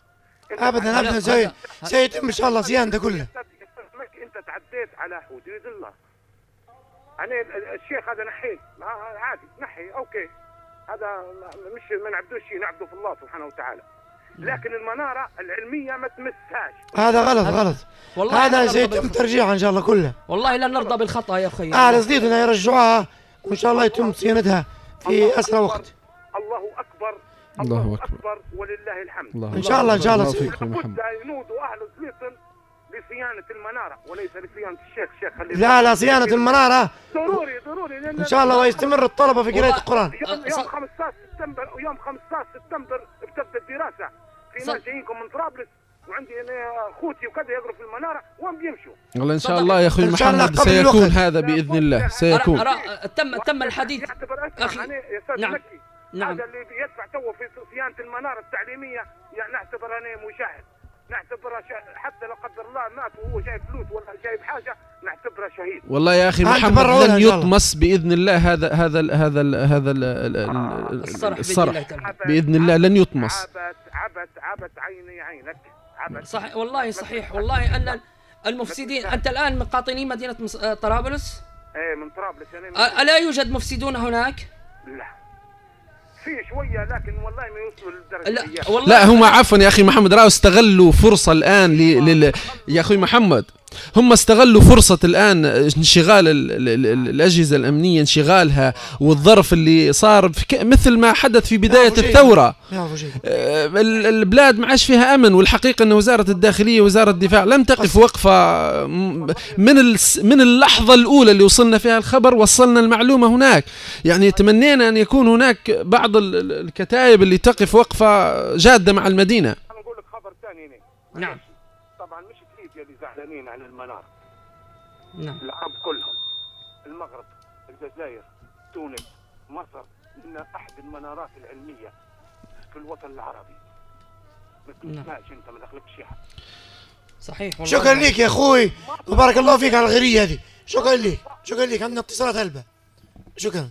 ابدا سيتم ان شاء الله صيانته كلها. انت تعديت على حدود الله. يعني الشيخ هذا نحيه عادي، نحي اوكي، هذا مش ما نعبدوش شيء، نعبده في الله سبحانه وتعالى. لكن المناره العلميه ما تمسهاش. هذا غلط والله. هذا سيتم ترجيعها ان شاء الله كلها. والله لا نرضى بالخطا يا اخي. صديقنا يرجعوها وان شاء الله يتم صيانتها في اسرع وقت. الله اكبر ولله الحمد. ان شاء الله ينودوا اهل زليطن لصيانه المناره وليس لصيانه الشيخ. لا صيانه المناره ضروري ان شاء الله، ويستمر الطلبه في قراءه القران. يوم 15 سبتمبر بتبدا الدراسه. في ناس جايينكم من طرابلس وعندي انا اخوتي وكذا يقروا في المناره وين بيمشوا. والله ان شاء الله يا اخوي محمد سيكون هذا باذن الله، سيكون. تم الحديث اخي. نعم. هذا اللي بيدفع تو في صيانه المناره التعليميه يعني نعتبر انا مشاهد، نعتبره حتى لو قدر الله مات وهو جايب فلوس ولا جايب حاجه نعتبره شهيد. والله يا اخي محمد لن يطمس باذن الله هذا الصرح باذن الله لن يطمس. عبت عينك عبت. صحيح والله، صحيح والله ان المفسدين. انت الان من قاطني مدينه طرابلس؟ ايه من طرابلس. الا يوجد مفسدون هناك؟ لا في شويه، لكن والله ما يوصلوا للدرجه. لا هم عفوا يا اخي محمد راهو استغلوا فرصه الان يا اخوي محمد، هم استغلوا فرصة الآن انشغال الأجهزة الأمنية، انشغالها والظرف اللي صار مثل ما حدث في بداية الثورة. البلاد ما عاش فيها أمن، والحقيقة أن وزارة الداخلية ووزارة الدفاع لم تقف وقفة من اللحظة الأولى اللي وصلنا فيها الخبر، وصلنا المعلومة هناك. يعني تمنينا أن يكون هناك بعض الكتائب اللي تقف وقفة جادة مع المدينة. أنا أقول لك خبر ثاني. نعم. طبعا مش ليبيا اللي زعلانين عن المنار. نعم. العرب كلهم، المغرب، الجزائر، تونس، مصر، إن أحد المنارات العلمية في الوطن العربي. ما تسمعش أنت، ما دخلكش شيء. صحيح. شكرا لك يا أخوي، وبارك الله فيك على الغرية هذه. شكرا لك عندنا اتصالات هلبة. شكرا.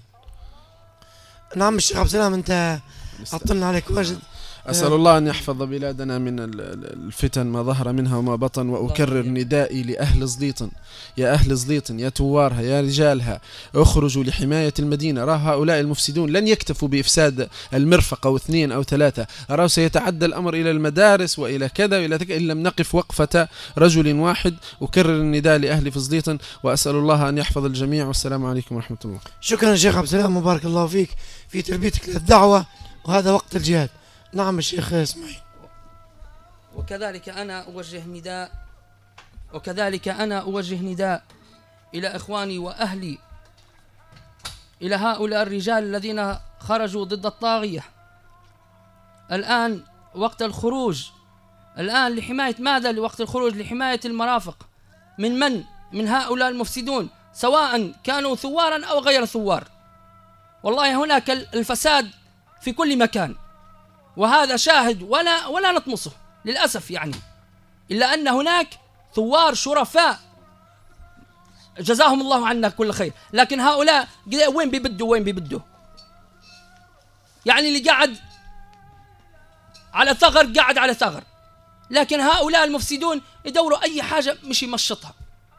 نعم الشيخ عبد السلام، أنت عطلنا عليك واجد. أسأل الله أن يحفظ بلادنا من الفتن ما ظهر منها وما بطن، وأكرر ندائي لأهل زليطن: يا أهل زليطن، يا توارها، يا رجالها، اخرجوا لحماية المدينة. راه هؤلاء المفسدون لن يكتفوا بإفساد المرفق أو 2 أو 3، راه سيتعدى الأمر إلى المدارس وإلى كذا وإلى كذا إن لم نقف وقفة رجل واحد. أكرر النداء لأهل في زليطن، وأسأل الله أن يحفظ الجميع، والسلام عليكم ورحمة الله. شكرا شيخ عبد السلام، وبارك الله فيك في تلبيتك للدعوة، وهذا وقت الجهاد. نعم الشيخ اسماعيل. وكذلك أنا أوجه نداء إلى إخواني وأهلي، إلى هؤلاء الرجال الذين خرجوا ضد الطاغية. الآن وقت الخروج، الآن لحماية ماذا؟ لوقت الخروج لحماية المرافق. من هؤلاء المفسدون، سواء كانوا ثوارا أو غير ثوار. والله هناك الفساد في كل مكان، وهذا شاهد ولا نطمسه للأسف يعني، إلا أن هناك ثوار شرفاء جزاهم الله عنا كل خير. لكن هؤلاء وين بيبدوا يعني اللي قاعد على ثغر قاعد على ثغر، لكن هؤلاء المفسدون يدوروا أي حاجة مش يمشطها.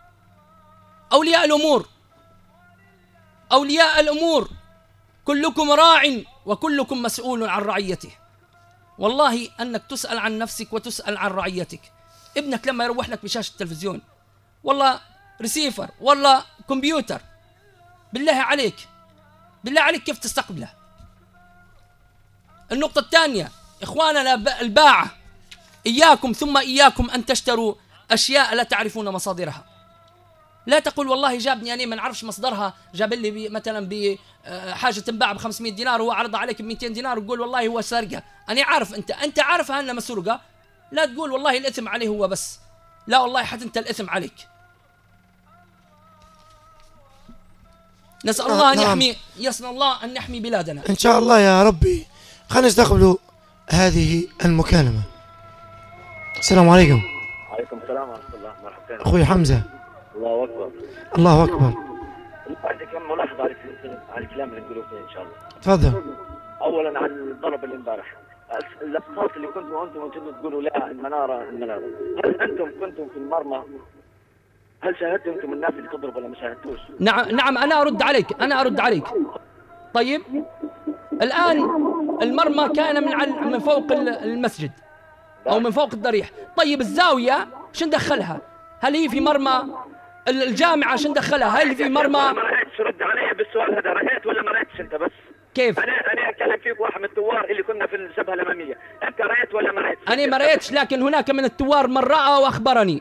أولياء الأمور كلكم راع وكلكم مسؤول عن رعيته. والله أنك تسأل عن نفسك وتسأل عن رعيتك. ابنك لما يروح لك بشاشة التلفزيون والله ريسيفر والله كمبيوتر، بالله عليك كيف تستقبله؟ النقطة الثانية إخواننا الباعة، إياكم ثم إياكم أن تشتروا أشياء لا تعرفون مصادرها. لا تقول والله جابني أنا ما نعرفش مصدرها، جاب لي مثلا بحاجة تنباع ب 500 دينار وهو عرض عليك ب 200 دينار وتقول والله هو سرقة. أنا عارف أنت عارفها أنها مسروقة، لا تقول والله الإثم عليه هو بس، لا والله حتى أنت الإثم عليك. نسأل الله أن يحمي، يسأل الله أن يحمي بلادنا إن شاء الله يا ربي. خلينا نستقبلوا هذه المكالمة. السلام عليكم. وعليكم السلام ورحمة الله. مرحبا أخوي حمزة. الله أكبر. الله أكبر. عندي كم ملاحظة على الكلام اللي تقولوه فيه إن شاء الله. تفضل. أولا عن الضرب اللي امبارح، الأشخاص اللي كنتم تقولوا لا المنارة، هل أنتم كنتم في المرمى؟ هل شاهدتم أنتم الناس اللي تضرب ولا ما شاهدتوش؟ نعم أنا أرد عليك. طيب الآن المرمى كان من فوق المسجد أو من فوق الضريح. طيب الزاوية شن دخلها؟ هل هي في مرمى الجامعة؟ شن دخلها؟ هل في مرمى؟ ما رأيتش رد علي بالسؤال هذا، رأيت ولا ما رأيتش أنت بس؟ كيف؟ أنا أتكلم فيك واحد من الثوار اللي كنا في الجبهة الأمامية، أنت رأيت ولا ما رأيتش؟ أنا ما رأيتش، لكن هناك من الثوار من رأى وأخبرني.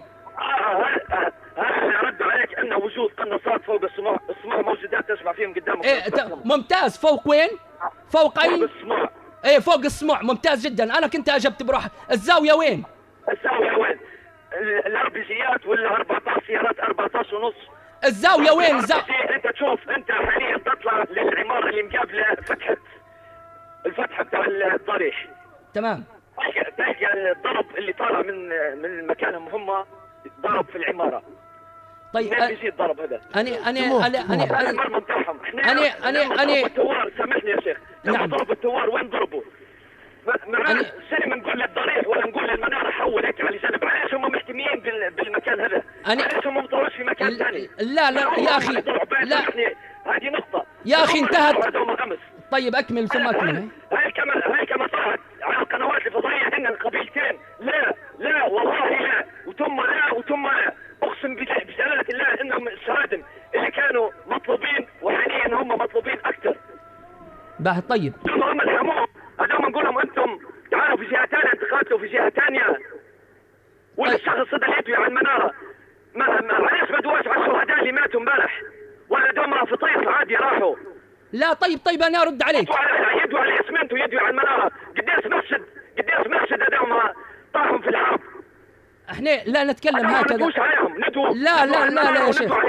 رد عليك أن وجود قناصات فوق السماء موجودات تسمع فيهم قدامك. ممتاز. فوق وين؟ فوق أي؟ فوق السماء. فوق السموع، ممتاز جدا. أنا كنت أجبت بروح. الزاوية وين؟ الزاوية وين؟ الأربجيات ولا 14 سيارات 14 ونص. الزاوية وين؟ أنت تشوف، أنت حاليا تطلع للعمارة اللي مقابلة الفتحة بتاع الضريح. تمام. تلقى الضرب اللي طالع من مكانهم هم، ضرب في العمارة. طيب ما بيجي الضرب هذا. أنا الثوار، سامحني يا شيخ، لما ضربوا الثوار وين ضربوا؟ ما نقول للضريح ولا نقول للمنارة حول هيك على جنب، علاش هم محتميين بالمكان هذا؟ علاش هم ما طلعوش في مكان ثاني؟ لا يا أخي، لا هذه نقطة يا أخي انتهت. طيب أكمل ثم أكمل. هاي كما طلعت على القنوات الفضائية هن القبيلتين، لا والله لا، وثم لا، أقسم بجلالة الله إنهم الشهادم اللي كانوا مطلوبين وحاليا هم مطلوبين أكثر. طيب هم الحموم هذول نقول لهم أنتم تعالوا في جهة ثانية، تقاتلوا في جهة ثانية. والشخص اللي يدوي على المنارة معلش ما دواش على الشهداء اللي ماتوا امبارح، ولا دوما في طيف عادي راحوا. لا طيب أنا أرد عليك. يدوي على الإسمنت ويدوي على المنارة. قديش مسجد هذول طاحوا في الحرب. احنا لا نتكلم هكذا. لا يا شيخ.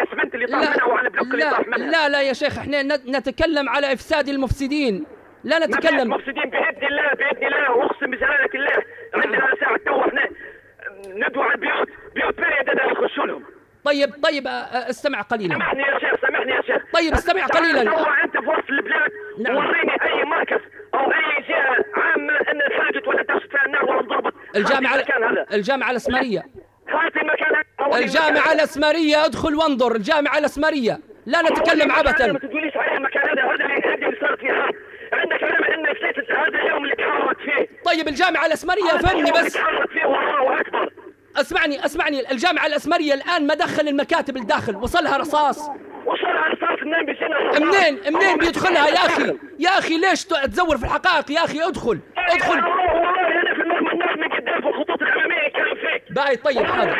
لا يا شيخ، احنا نتكلم على إفساد المفسدين، لا نتكلم. المفسدين بإذن الله واقسم بجلالة الله. عندنا ساعة تو احنا ندعو على بيوت بيريد هذا يخشوا لهم. طيب استمع قليلا. سامحني يا شيخ. طيب استمع قليلا. انت في وسط البلاد، وريني اي مركز او اي جهه عامه ان انحرجت ولا دست فيها النار ولا انضربت. الجامعه الاسمريه. خاطي المكان. الجامعه الاسمريه، ادخل وانظر. الجامعه الاسمريه، لا نتكلم عبثا. ما تقوليش على المكان هذا اللي صارت فيه حرب. عندك علم ان هذا اليوم اللي تحررت فيه. طيب الجامعه الاسمريه فهمني بس. تحررت فيه والله اكبر. اسمعني. الجامعة الأسمرية الآن مدخل المكاتب الداخل، وصلها رصاص. منين بيجينا؟ منين بيدخلها يا أخي ليش تزور في الحقائق يا أخي؟ ادخل. والله أنا في المرمى الناس من قدام في الخطوط الأمامية كانوا فيك. باي طيب حاضر.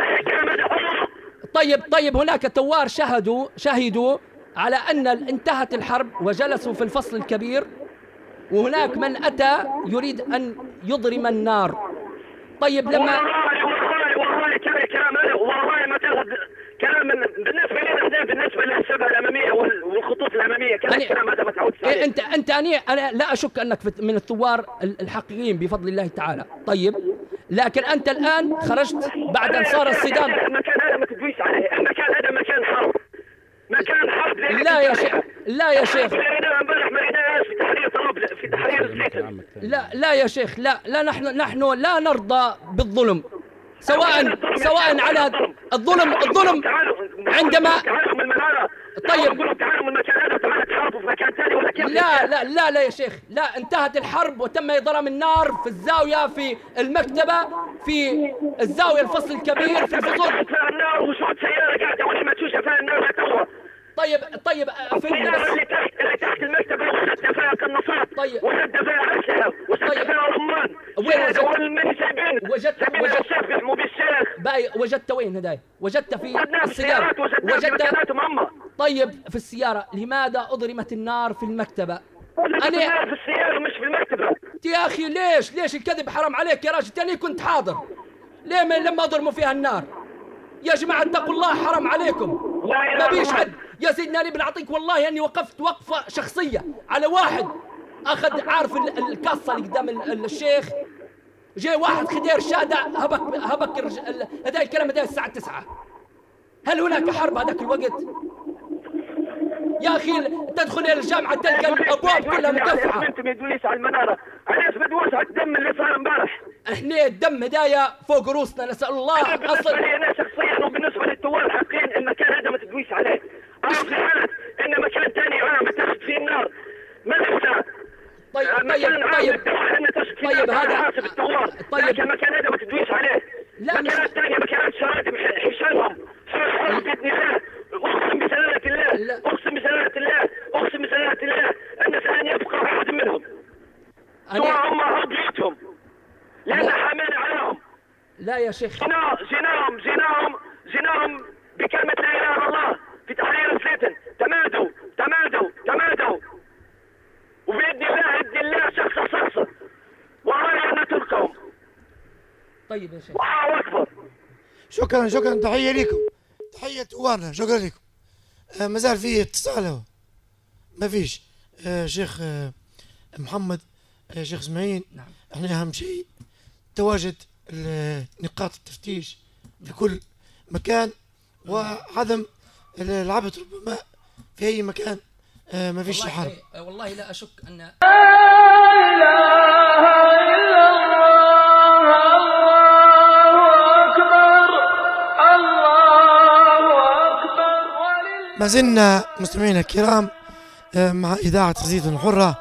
طيب هناك ثوار شهدوا على أن انتهت الحرب وجلسوا في الفصل الكبير، وهناك من أتى يريد أن يضرم النار. طيب لما والله كلام هذا والله ما تاخذ كلام بالنسبه لنا، بالنسبه للشبهه الاماميه والخطوط الاماميه كلام هذا ما تعود عليه. انا لا اشك انك من الثوار الحقيقيين بفضل الله تعالى. طيب لكن انت الان خرجت بعد ان صار الصدام. المكان هذا ما تدويش عليه، المكان هذا مكان حرب. لا يا شيخ. لا يا شيخ، لا نحن لا نرضى بالظلم، سواء على الظلم عندما. طيب لا يا شيخ، لا انتهت الحرب وتم إضرام النار في الزاوية، في المكتبة، في الزاوية الفصل الكبير، في الفصول. طيب في الناس اللي تحت المكتبة وخدت فيها قناصات وخدت فيها أسلحة مو بالشيخ باي وجدت وين هدايا؟ وجدت في السيارة. وجدت ماما. طيب في السيارة لماذا أضرمت النار في المكتبة؟ أنا في السيارة مش في المكتبة. يا أخي ليش الكذب؟ حرام عليك يا راجل، تاني كنت حاضر. ليه لما أضرموا فيها النار؟ يا جماعة اتقوا الله، حرام عليكم. ما بيش حد يا سيدنا، أنا بنعطيك والله أني وقفت وقفة شخصية على واحد أخذ، عارف القصة اللي قدام الشيخ، جاء واحد خدير شادع هبك هذا الكلام هذا الساعة 9. هل هناك حرب هذاك الوقت؟ يا أخي تدخل إلى الجامعة تلقى الأبواب كلها مدفعة. أنت بتدويس على المنارة، علاش بتدوس على الدم اللي صار امبارح؟ إحنا الدم هدايا فوق روسنا، نسأل الله. أنا شخصيا وبالنسبة للثوار الحقين المكان هذا ما تدويس عليه. أنا في حالة إن مكان ثاني عام تاخذ فيه النار ما ننسى. طيب هذا حاسب الثوار. طيب المكان هذا ما تدويس عليه. لا مكانات ثانية، مكانات شرائط حشالهم بإذن الله. أقسم بسلامة الله، أقسم بسلامة الله، أقسم بسلامة الله أن سلام يبقى واحد منهم. سواء هم أو بيوتهم، لأن حمل عليهم. لا يا شيخ، جناهم بكلمة لا إله إلا الله في تحرير الفتن. تمادوا وبإذن الله شخصا وهاي أن نتركهم. طيب يا شيخ، الله أكبر. شكرا، تحية لكم، تحية ثوارنا، شكرا لكم. ما زال في اتصال؟ ما فيش. شيخ محمد، شيخ اسماعيل. نعم. احنا اهم شيء تواجد نقاط التفتيش في كل مكان، وعدم العبث ربما في اي مكان ما فيش حرب. والله لا اشك ان لا اله الا الله اكبر. ما زلنا مستمعينا الكرام مع إذاعة زيتون الحرة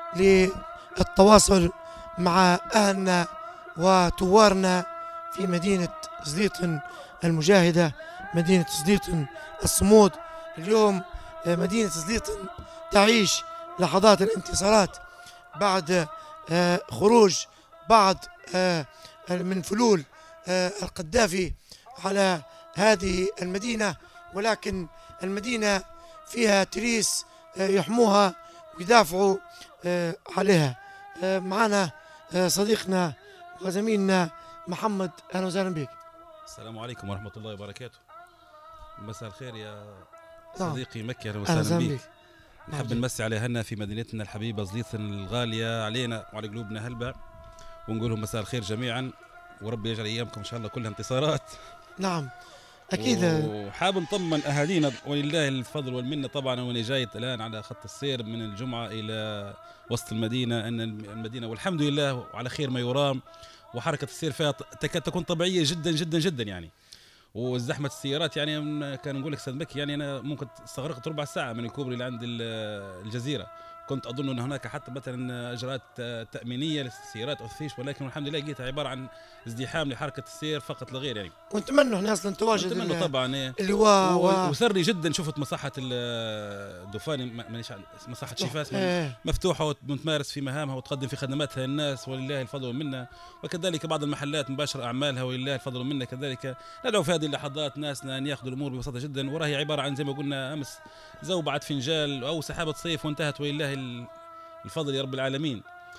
للتواصل مع أهلنا وثوارنا في مدينة زليطن المجاهدة، مدينة زليطن الصمود. اليوم مدينة زليطن تعيش لحظات الانتصارات بعد خروج بعض من فلول القذافي على هذه المدينة، ولكن المدينة فيها تريس يحموها ويدافعوا عليها. معنا صديقنا وزميلنا محمد، أهلا وسهلا بك. السلام عليكم ورحمة الله وبركاته. مساء الخير يا صديقي مكي، أهلا وسهلا بك. نحب نمسي على أهلنا في مدينتنا الحبيبة زليطن الغالية علينا وعلى قلوبنا هلبة، ونقول لهم مساء الخير جميعا، وربي يجعل أيامكم إن شاء الله كلها انتصارات. نعم أكيد. وحاب نطمن أهالينا ولله الفضل والمنة طبعا، وأنا جاي الآن على خط السير من الجمعة إلى وسط المدينة، أن المدينة والحمد لله على خير ما يرام، وحركة السير فيها تكاد تكون طبيعية جدا جدا جدا يعني. وزحمة السيارات يعني كان نقول لك استاذ مكي، يعني أنا ممكن استغرقت ربع ساعة من الكوبري اللي عند الجزيرة. كنت أظن أن هناك حتى مثلا إجراءات تأمينية للسيارات أو الفيش، ولكن الحمد لله لقيتها عبارة عن ازدحام لحركة السير فقط لا غير يعني. ونتمنى احنا أصلا تواجد نتمنى طبعا اللواء وسري جدا. شفت مصحة الدوفاني، مصحة شفاء مفتوحة وتمارس في مهامها وتقدم في خدماتها للناس ولله الفضل والمنة، وكذلك بعض المحلات مباشر أعمالها ولله الفضل والمنة كذلك. ندعو في هذه اللحظات ناسنا أن يأخذوا الأمور ببساطة جدا، وراهي عبارة عن زي ما قلنا أمس زوبعة فنجال أو سحابة صيف وانتهت ولله الفضل يا رب العالمين.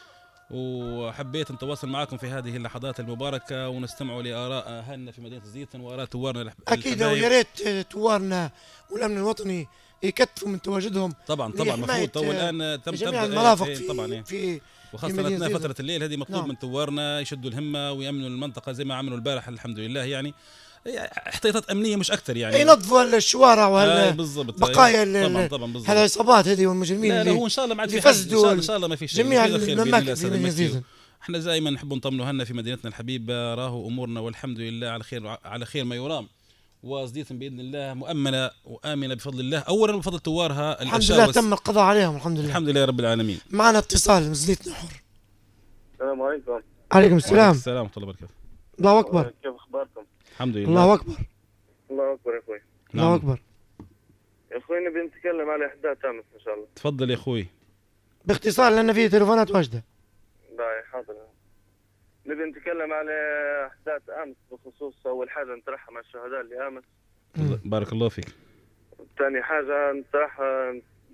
وحبيت نتواصل معكم في هذه اللحظات المباركة ونستمع لآراء أهلنا في مدينة زليطن وآراء ثوارنا. أكيد، ويا ريت ثوارنا والأمن الوطني يكتفوا من تواجدهم. طبعا مفروض. تو الآن تم جميع المرافق طبعا في وخاصة أثناء فترة الليل هذه مطلوب من ثوارنا يشدوا الهمة ويأمنوا المنطقة زي ما عملوا البارح الحمد لله، يعني احتياطات امنيه مش اكثر يعني. ينظفوا الشوارع بقايا بالضبط العصابات هذه والمجرمين. لا هو ان شاء الله ما عاد في حاجه، ان شاء الله ما في شيء. جميع المماكن في مدينة. احنا دائما نحب نطمنوا هنا في مدينتنا الحبيبه، راهو امورنا والحمد لله على خير ما يرام، وزليطن باذن الله مؤمنه وامنه بفضل الله، اولا بفضل ثوارها. الحمد لله تم القضاء عليهم الحمد لله رب العالمين. معنا اتصال من زليطن حر. السلام عليكم. عليكم السلام. السلام ورحمه الله وبركاته. الله اكبر. كيف اخباركم؟ الحمد لله. الله اكبر. الله اكبر يا اخوي. الله اكبر يا اخوي نبي نتكلم على احداث امس ان شاء الله. تفضل يا اخوي. باختصار لان في تليفونات واجده. باي حاضر. نبي نتكلم على أحداث أمس بخصوص أول حاجة نطرحها مع الشهداء اللي أمس. بارك الله فيك. ثاني حاجة نطرحها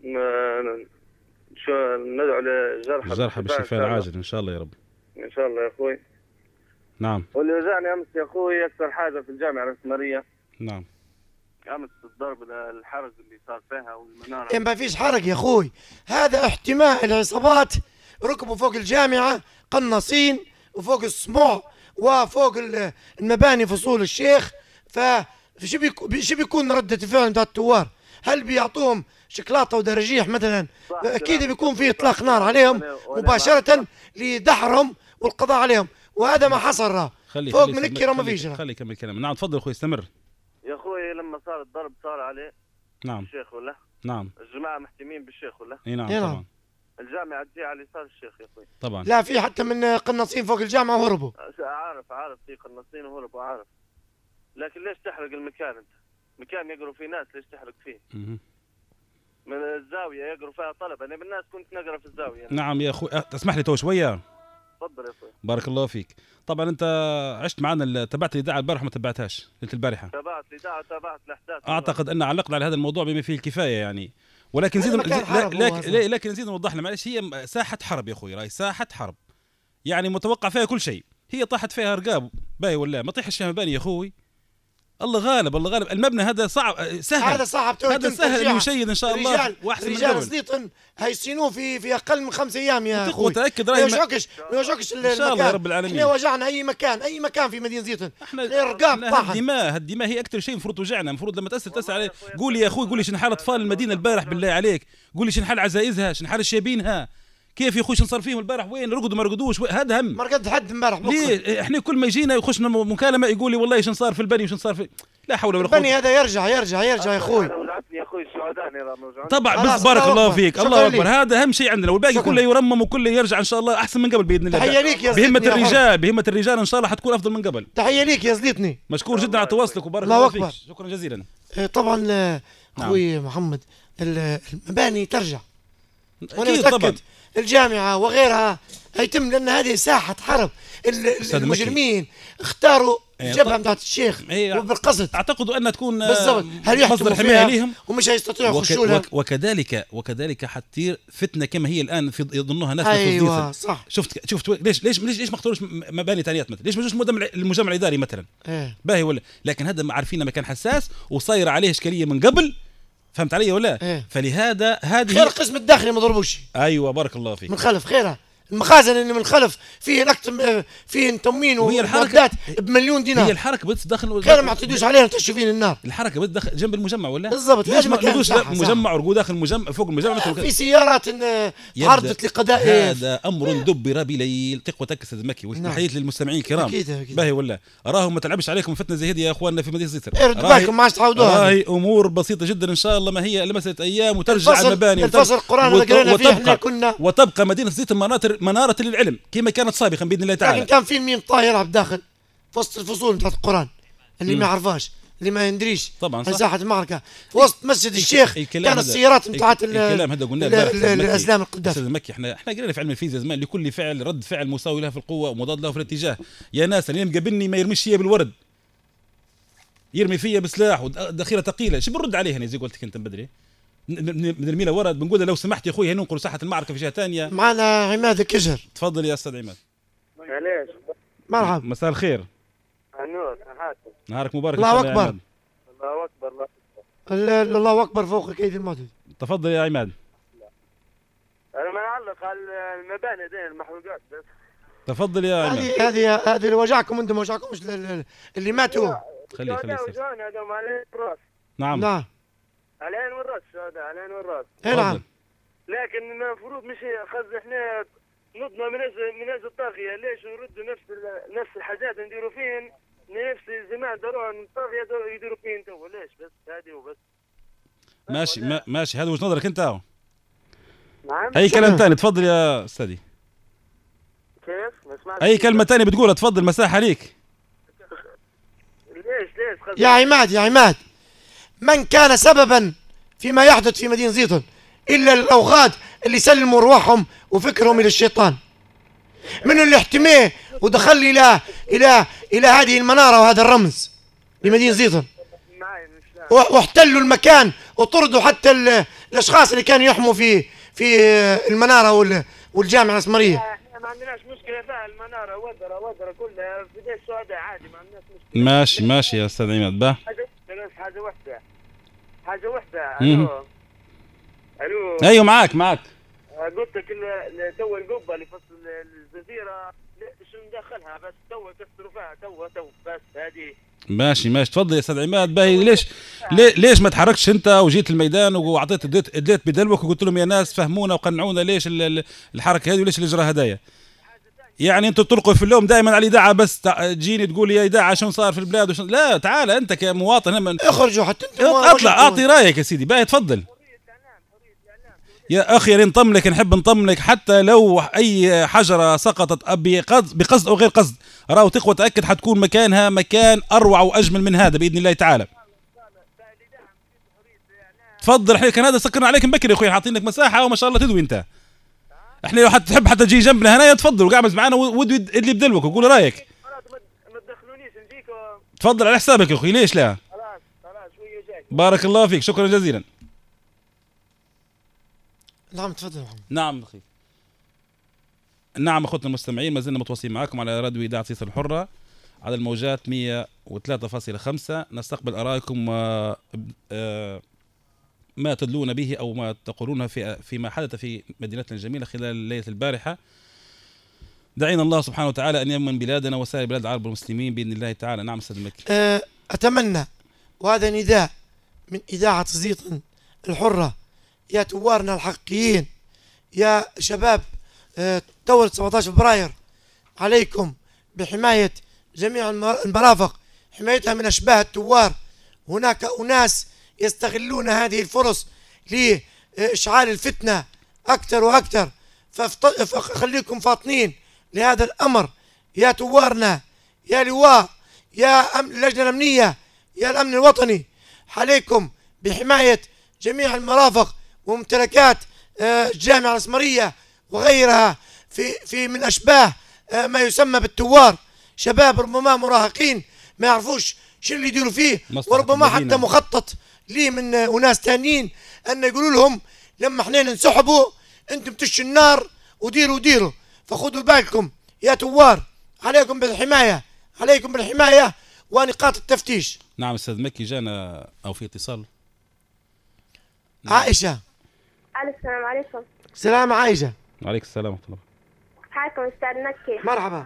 ندعو لجرحى بالشفاء العاجل إن شاء الله يا رب. إن شاء الله يا أخوي. نعم. واللي وجعني أمس يا أخوي أكثر حاجة في الجامعة الرسمرية. نعم. أمس الضرب الحرج اللي صار فيها والمنارة. ما فيش حرج يا أخوي، هذا احتمال العصابات ركبوا فوق الجامعة قناصين وفوق السموع وفوق المباني فصول الشيخ. شو بيكون ردة الفعل نتاع الثوار؟ هل بيعطوهم شوكولاتة ودرجيح مثلا؟ أكيد بيكون في إطلاق نار عليهم مباشرة لدحرهم والقضاء عليهم، وهذا ما حصل. فوق من الكرة ما فيش. خلي كمل كلام. نعم تفضل أخوي استمر. يا أخوي لما صار الضرب صار عليه نعم الشيخ ولا؟ نعم. الجماعة محتمين بالشيخ ولا؟ اي نعم طبعا. الجامعة تجي على يسار الشيخ يا أخوي. طبعا. لا في حتى من قناصين فوق الجامعة وهربوا. عارف في قناصين وهربوا عارف. لكن ليش تحرق المكان أنت؟ مكان يقروا فيه ناس ليش تحرق فيه؟ من الزاوية يقروا فيها طلبة، أنا بالناس كنت نقرا في الزاوية. نعم يا أخوي تسمح لي تو شوية. تفضل يا أخوي. بارك الله فيك. طبعا أنت عشت معنا تبعت الإذاعة البارحة ما تبعتهاش ليلة البارحة؟ تبعت الإذاعة تبعت الأحداث. أعتقد أن علقنا على هذا الموضوع بما فيه الكفاية يعني، ولكن لكن نزيد نوضح لنا معلش. هي ساحة حرب يا أخوي، راي ساحة حرب يعني متوقع فيها كل شيء. هي طاحت فيها رقاب باي ولا ما طيحش فيها مباني يا أخوي. الله غالب الله غالب. المبنى هذا صعب سهل، هذا صعب هذا سهل انه يشيد ان شاء الله واحسن من رجال سليطن هيسينوه في اقل من 5 ايام يا اخوي. متاكد ما يوجعكش ان شاء الله يا رب العالمين. احنا وجعنا اي مكان في مدينه زيتون. احنا الرقاب طاحت. الدماء هي اكثر شيء المفروض توجعنا. المفروض لما تسال عليه قول يا اخوي، قول لي شنو حال اطفال المدينه البارح بالله عليك، قول لي شنو حال عزائزها، شنو حال الشابينها، كيف يخش صار فيهم البارح، وين رقدوا ما رقدوش، هذا هم. ما رقد حد امبارح. ليه احنا كل ما يجينا يخش مكالمه يقول لي والله شنو صار في البني وشنو صار في، لا حول ولا قوه. البني هذا يرجع يا اخوي. طبعا بس بارك الله فيك. الله اكبر. هذا اهم شيء عندنا، والباقي كله يرمم وكله يرجع ان شاء الله احسن من قبل باذن الله. تحيه ليك يا بهمه الرجال ان شاء الله حتكون افضل من قبل. تحيه ليك يا زليطني. مشكور جدا على تواصلك وبارك الله فيك. شكرا جزيلا. طبعا اخوي محمد المباني ترجع، وانا متاكد الجامعة وغيرها هيتم، لأن هذه ساحة حرب. المجرمين اختاروا الجبهة بتاعت الشيخ وبالقصد. اعتقدوا أنها تكون بالضبط هل يحتموا فيها ليهم ومش هيستطيعوا يخشوا لها. وكذلك حتطير فتنة كما هي الآن في يظنها ناس. أيوة صح. شفت ليش ما اختاروش مباني ثانيات مثلا؟ ليش ما جوش المجمع الإداري مثلا؟ باهي ولا؟ لكن هذا عارفين مكان حساس وصاير عليه إشكالية من قبل، فهمت علي ولا؟ فلهذا هذه خير القسم الداخلي ما ضربوش. ايوه بارك الله فيك. من خلف خيرها المخازن اللي من الخلف فيه نكتم فيه تموين ومعدات بمليون دينار. هي الحركه بس داخل خير ما اعتدوش علينا تشوفين النار. الحركه بس داخل جنب المجمع ولا؟ بالضبط. ليش ما تقولوش مجمع ورقود داخل المجمع فوق المجمع في سيارات عرضت لقضاء. هذا امر دبر بليل. تقوتك استاذ مكي وتحية للمستمعين الكرام. أكيد. باهي ولا اراهم ما تلعبش عليكم فتنه زي هذه يا اخواننا في مدينه زيتر. بالكم ما عادش تعودوها. راهي امور بسيطه جدا ان شاء الله، ما هي الا مساله ايام وترجع المباني. الفصل القران اللي قرينا فيه احنا كنا وتبقى مدينه زيتر مناره للعلم كما كانت سابقا باذن الله تعالى. لكن كان في مين طاهر يلعب داخل في وسط الفصول بتاعت القران اللي ما يعرفهاش اللي ما يندريش طبعا عن ساحه المعركه في وسط مسجد الشيخ. كانت السيارات بتاعت الكلام هذا قلنا الاسلام القداس. استاذ مكي احنا قرينا في علم الفيزياء زمان لكل فعل رد فعل مساوي له في القوه ومضاد له في الاتجاه. يا ناس اللي مقابلني ما يرميش فيا بالورد، يرمي فيا بسلاح ودخيله ثقيله. شو بنرد عليه هنا زي قلت انت بدري؟ بنرمي له ورد بنقول له لو سمحت يا اخوي ننقل ساحه المعركه في جهه ثانيه. معنا عماد الكجر. تفضل يا استاذ عماد. معليش. مرحبا. مساء الخير. النور. نهارك مبارك. الله اكبر. الله اكبر. الله اكبر فوق كيد المعتد. تفضل يا عماد. انا ما نعلق على المباني دي المحروقات بس. تفضل يا عماد. هذه اللي وجعكم انتم، ما وجعكمش اللي ماتوا. خليه هذا على الراس. نعم على والراس. هذا على والراس. نعم. لكن المفروض مش خذ احنا نضنا من الطاغيه. ليش نردوا نفس الحاجات نديروا فين نفس زمان داروها الطاغيه يديروا فين تو؟ ليش بس هذه وبس. ماشي هذا وجهه نظرك انت. نعم. اي كلام ثاني تفضل يا استاذي. كيف؟ ما سمعت. اي كلمه ثانيه بتقولها تفضل مساحه ليك. ليش يا عماد من كان سببا فيما يحدث في مدينه زيتون الا الاوغاد اللي سلموا ارواحهم وفكرهم الى الشيطان. من اللي احتميه ودخل إلى هذه المنارة وهذا الرمز لمدينة زيطن، واحتلوا المكان وطردوا حتى الأشخاص اللي كانوا يحموا في المنارة والجامعة الأسمرية. احنا ما عندناش مشكلة فيها المنارة ودرة كلها في دي السعودية عادي، ما عندناش مشكلة. ماشي يا أستاذ عماد. با حاجة وحدة. ألو أيوه معاك. قلت لك تو القبة اللي فصل الجزيرة شنو ندخلها، بس تو كسروا فيها تو بس هذه. ماشي تفضل يا استاذ عماد. باهي ليش ما تحركتش انت وجيت الميدان واعطيت اديت بدلوك وقلت لهم يا ناس فهمونا وقنعونا ليش الحركه هذه وليش الاجراء هذايا؟ يعني انتم تلقوا في اللوم دائما على الاذاعه، بس تجيني تقول يا اذاعه شنو صار في البلاد لا تعال انت كمواطن اخرجوا حتى انت اطلع اعطي رايك يا سيدي. باهي تفضل يا اخي. نطمنك، نحب نطمنك حتى لو اي حجره سقطت بقصد او غير قصد راهو تقوى تاكد حتكون مكانها مكان اروع واجمل من هذا باذن الله تعالى. تفضل. احنا كان هذا سكرنا عليك مبكر يا اخوي، حاطين لك مساحه وما شاء الله تدوي انت. احنا لو حتى تحب حتى تجي جنبنا هنا تفضل وقعمز معنا ودي ادلي بدلوك وقول رايك. ما تدخلونيش نجيك. تفضل على حسابك يا اخوي، ليش لا؟ خلاص شويه جاي. بارك الله فيك، شكرا جزيلا. نعم تفضل. نعم اخي. نعم اخوتنا المستمعين، ما زلنا متواصلين معكم على راديو اذاعه زيطن الحره على الموجات 103.5. نستقبل ارائكم ما تدلون به او ما تقولونه فيما حدث في مدينتنا الجميله خلال ليله البارحه. دعينا الله سبحانه وتعالى ان يمن بلادنا وسائر بلاد العرب والمسلمين باذن الله تعالى. نعم استاذ مكي. اتمنى، وهذا نداء من اذاعه زيطن الحره، يا ثوارنا الحقيقيين، يا شباب ثورة 17 فبراير، عليكم بحماية جميع المرافق، حمايتها من أشباه الثوار. هناك أناس يستغلون هذه الفرص لإشعال الفتنة أكثر وأكثر، فخليكم فاطنين لهذا الأمر يا ثوارنا، يا لواء، يا اللجنة الأمنية، يا الأمن الوطني، عليكم بحماية جميع المرافق وممتلكات الجامعة الأسمرية وغيرها في من أشباه ما يسمى بالثوار. شباب ربما مراهقين ما يعرفوش شو اللي يديروا فيه، وربما حتى مخطط لي من أناس تانيين أن يقولوا لهم لما احنا ننسحبوا انتم تشوا النار وديروا. فخذوا بالكم يا ثوار، عليكم بالحماية ونقاط التفتيش. نعم استاذ مكي، جانا او في اتصال. عائشة. السلام عليكم. سلام عائشة. وعليكم السلام ورحمة الله. حياكم استاذ مكي. مرحبا.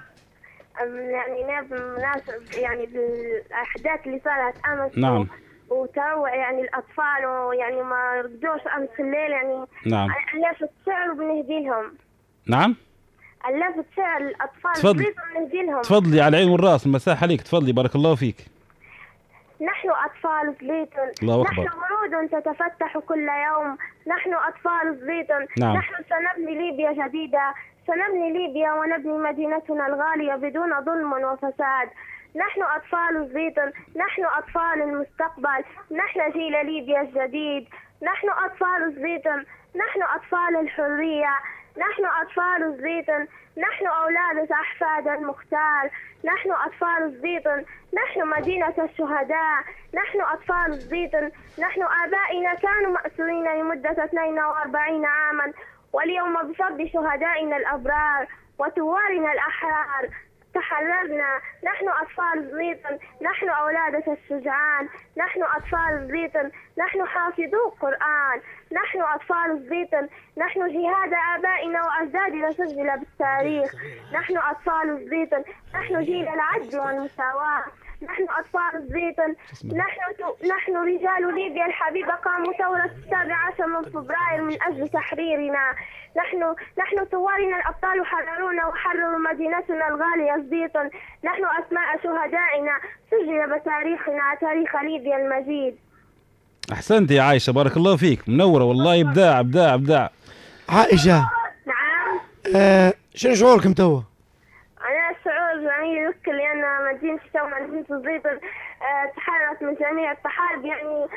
يعني بمناسبة يعني بالاحداث اللي صارت امس. نعم. وتروع يعني الاطفال ويعني ما رقدوش امس الليل يعني. نعم. الفت شعر وبنهدي لهم. نعم. الفت شعر الاطفال تفضلي. بنهدي لهم. تفضلي على العين والراس، المساحة ليك، تفضلي بارك الله فيك. نحن أطفال زيطن. الله أكبر. نحن ورود تتفتح كل يوم. نحن أطفال زيطن. نعم. نحن سنبني ليبيا جديدة، سنبني ليبيا ونبني مدينتنا الغالية بدون ظلم وفساد. نحن أطفال زيطن، نحن أطفال المستقبل، نحن جيل ليبيا الجديد. نحن أطفال زيطن، نحن أطفال الحرية، نحن أطفال زيطن، نحن أولاد أحفاد المختار. نحن أطفال زيطن، نحن مدينة الشهداء. نحن أطفال زيطن، نحن آبائنا كانوا مأسورين لمدة 42 عاما، واليوم بفضل شهدائنا الأبرار وثوارنا الأحرار تحررنا. نحن أطفال زيطن، نحن أولادة الشجعان. نحن أطفال زيطن، نحن حافظو القرآن. نحن أطفال زيطن، نحن جهاد آبائنا وأجدادنا سجل بالتاريخ. نحن أطفال زيطن، نحن جيل العدل والمساواة. نحن أطفال زيطن، نحن رجال ليبيا الحبيبة قاموا ثورة 17 من فبراير من أجل تحريرنا. نحن ثوارنا الأبطال حررونا وحرروا مدينتنا الغالية زيطن. نحن أسماء شهدائنا سجل بتاريخنا، تاريخ ليبيا المجيد. أحسنت يا عائشة، بارك الله فيك، منورة والله، إبداع إبداع إبداع. عائشة. نعم. شنو شعوركم توا؟ أنا الشعور جميل يذكر لأن مدينة زيطن تحررت من جميع الطحالب، يعني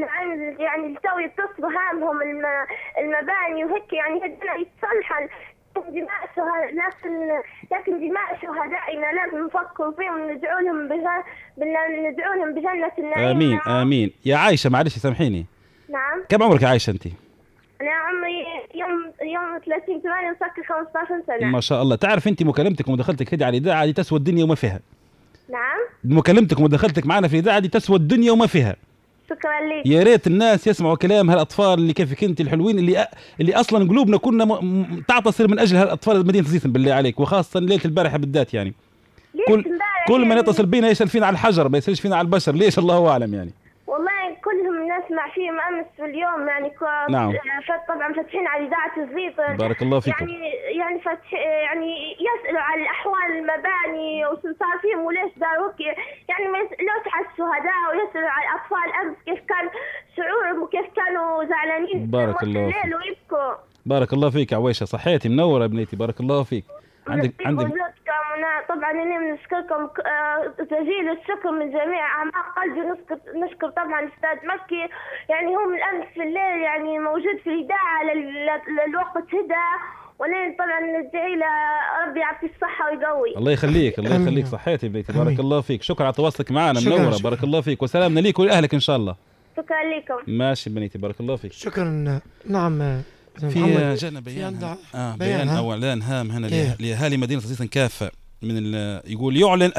لتوي تصبح هامهم المباني وهيك، يعني هدنا يتصلحن دماء لكن دماء شهدائنا لازم نفكر فيهم وندعو لهم بجنة النعيم. امين امين. يا عايشه معلش سامحيني، نعم. كم عمرك يا عايشه انت؟ انا عمري يوم 30/8 مسكر 15 سنه. ما شاء الله. تعرف انت مكالمتك ومداخلتك هذه على الاذاعه دي تسوى الدنيا وما فيها. نعم. مكالمتك ومداخلتك معنا في الاذاعه دي تسوى الدنيا وما فيها. شكرا لك. يا ريت الناس يسمعوا كلام هالاطفال اللي كيفك انت الحلوين اللي اصلا قلوبنا كنا تعتصر من اجل هالاطفال مدينه زيتون بالله عليك، وخاصه ليله البارحه بالذات يعني. كل من يتصل بينا يسال فينا على الحجر ما يسالش فينا على البشر، ليش الله اعلم يعني. والله كلهم نسمع فيهم امس في اليوم يعني. نعم. طبعا فاتحين على اذاعه الزيتون. بارك الله فيكم. يعني فتح يعني يسالوا عن احوال المباني وش صار فيهم وليش داروا يعني ما يسالوش على الشهداء ويسالوا على الاطفال امس كيف كان شعورهم وكيف كانوا زعلانين. بارك الله فيك. ويبكوا. بارك الله فيك عويشه، صحيتي منوره يا بنيتي، بارك الله فيك. عندك طبعا انا بنشكركم جزيل الشكر من جميع اعماق قلبي. نشكر طبعا الاستاذ مكي، يعني هو من امس في الليل يعني موجود في الاذاعه للوقت هدى، وانا طبعا ندعي له ربي يعطيه الصحه ويقوي. الله يخليك الله يخليك، صحيتي بنيتي، بارك الله فيك. شكرا على تواصلك معنا، منوره، بارك الله فيك، وسلامنا ليك ولاهلك ان شاء الله. شكرا لكم. ماشي بنيتي، بارك الله فيك. شكرا. نعم. في جانا بيان اعلان هام هنا لاهالي مدينه زيتون كافه من يقول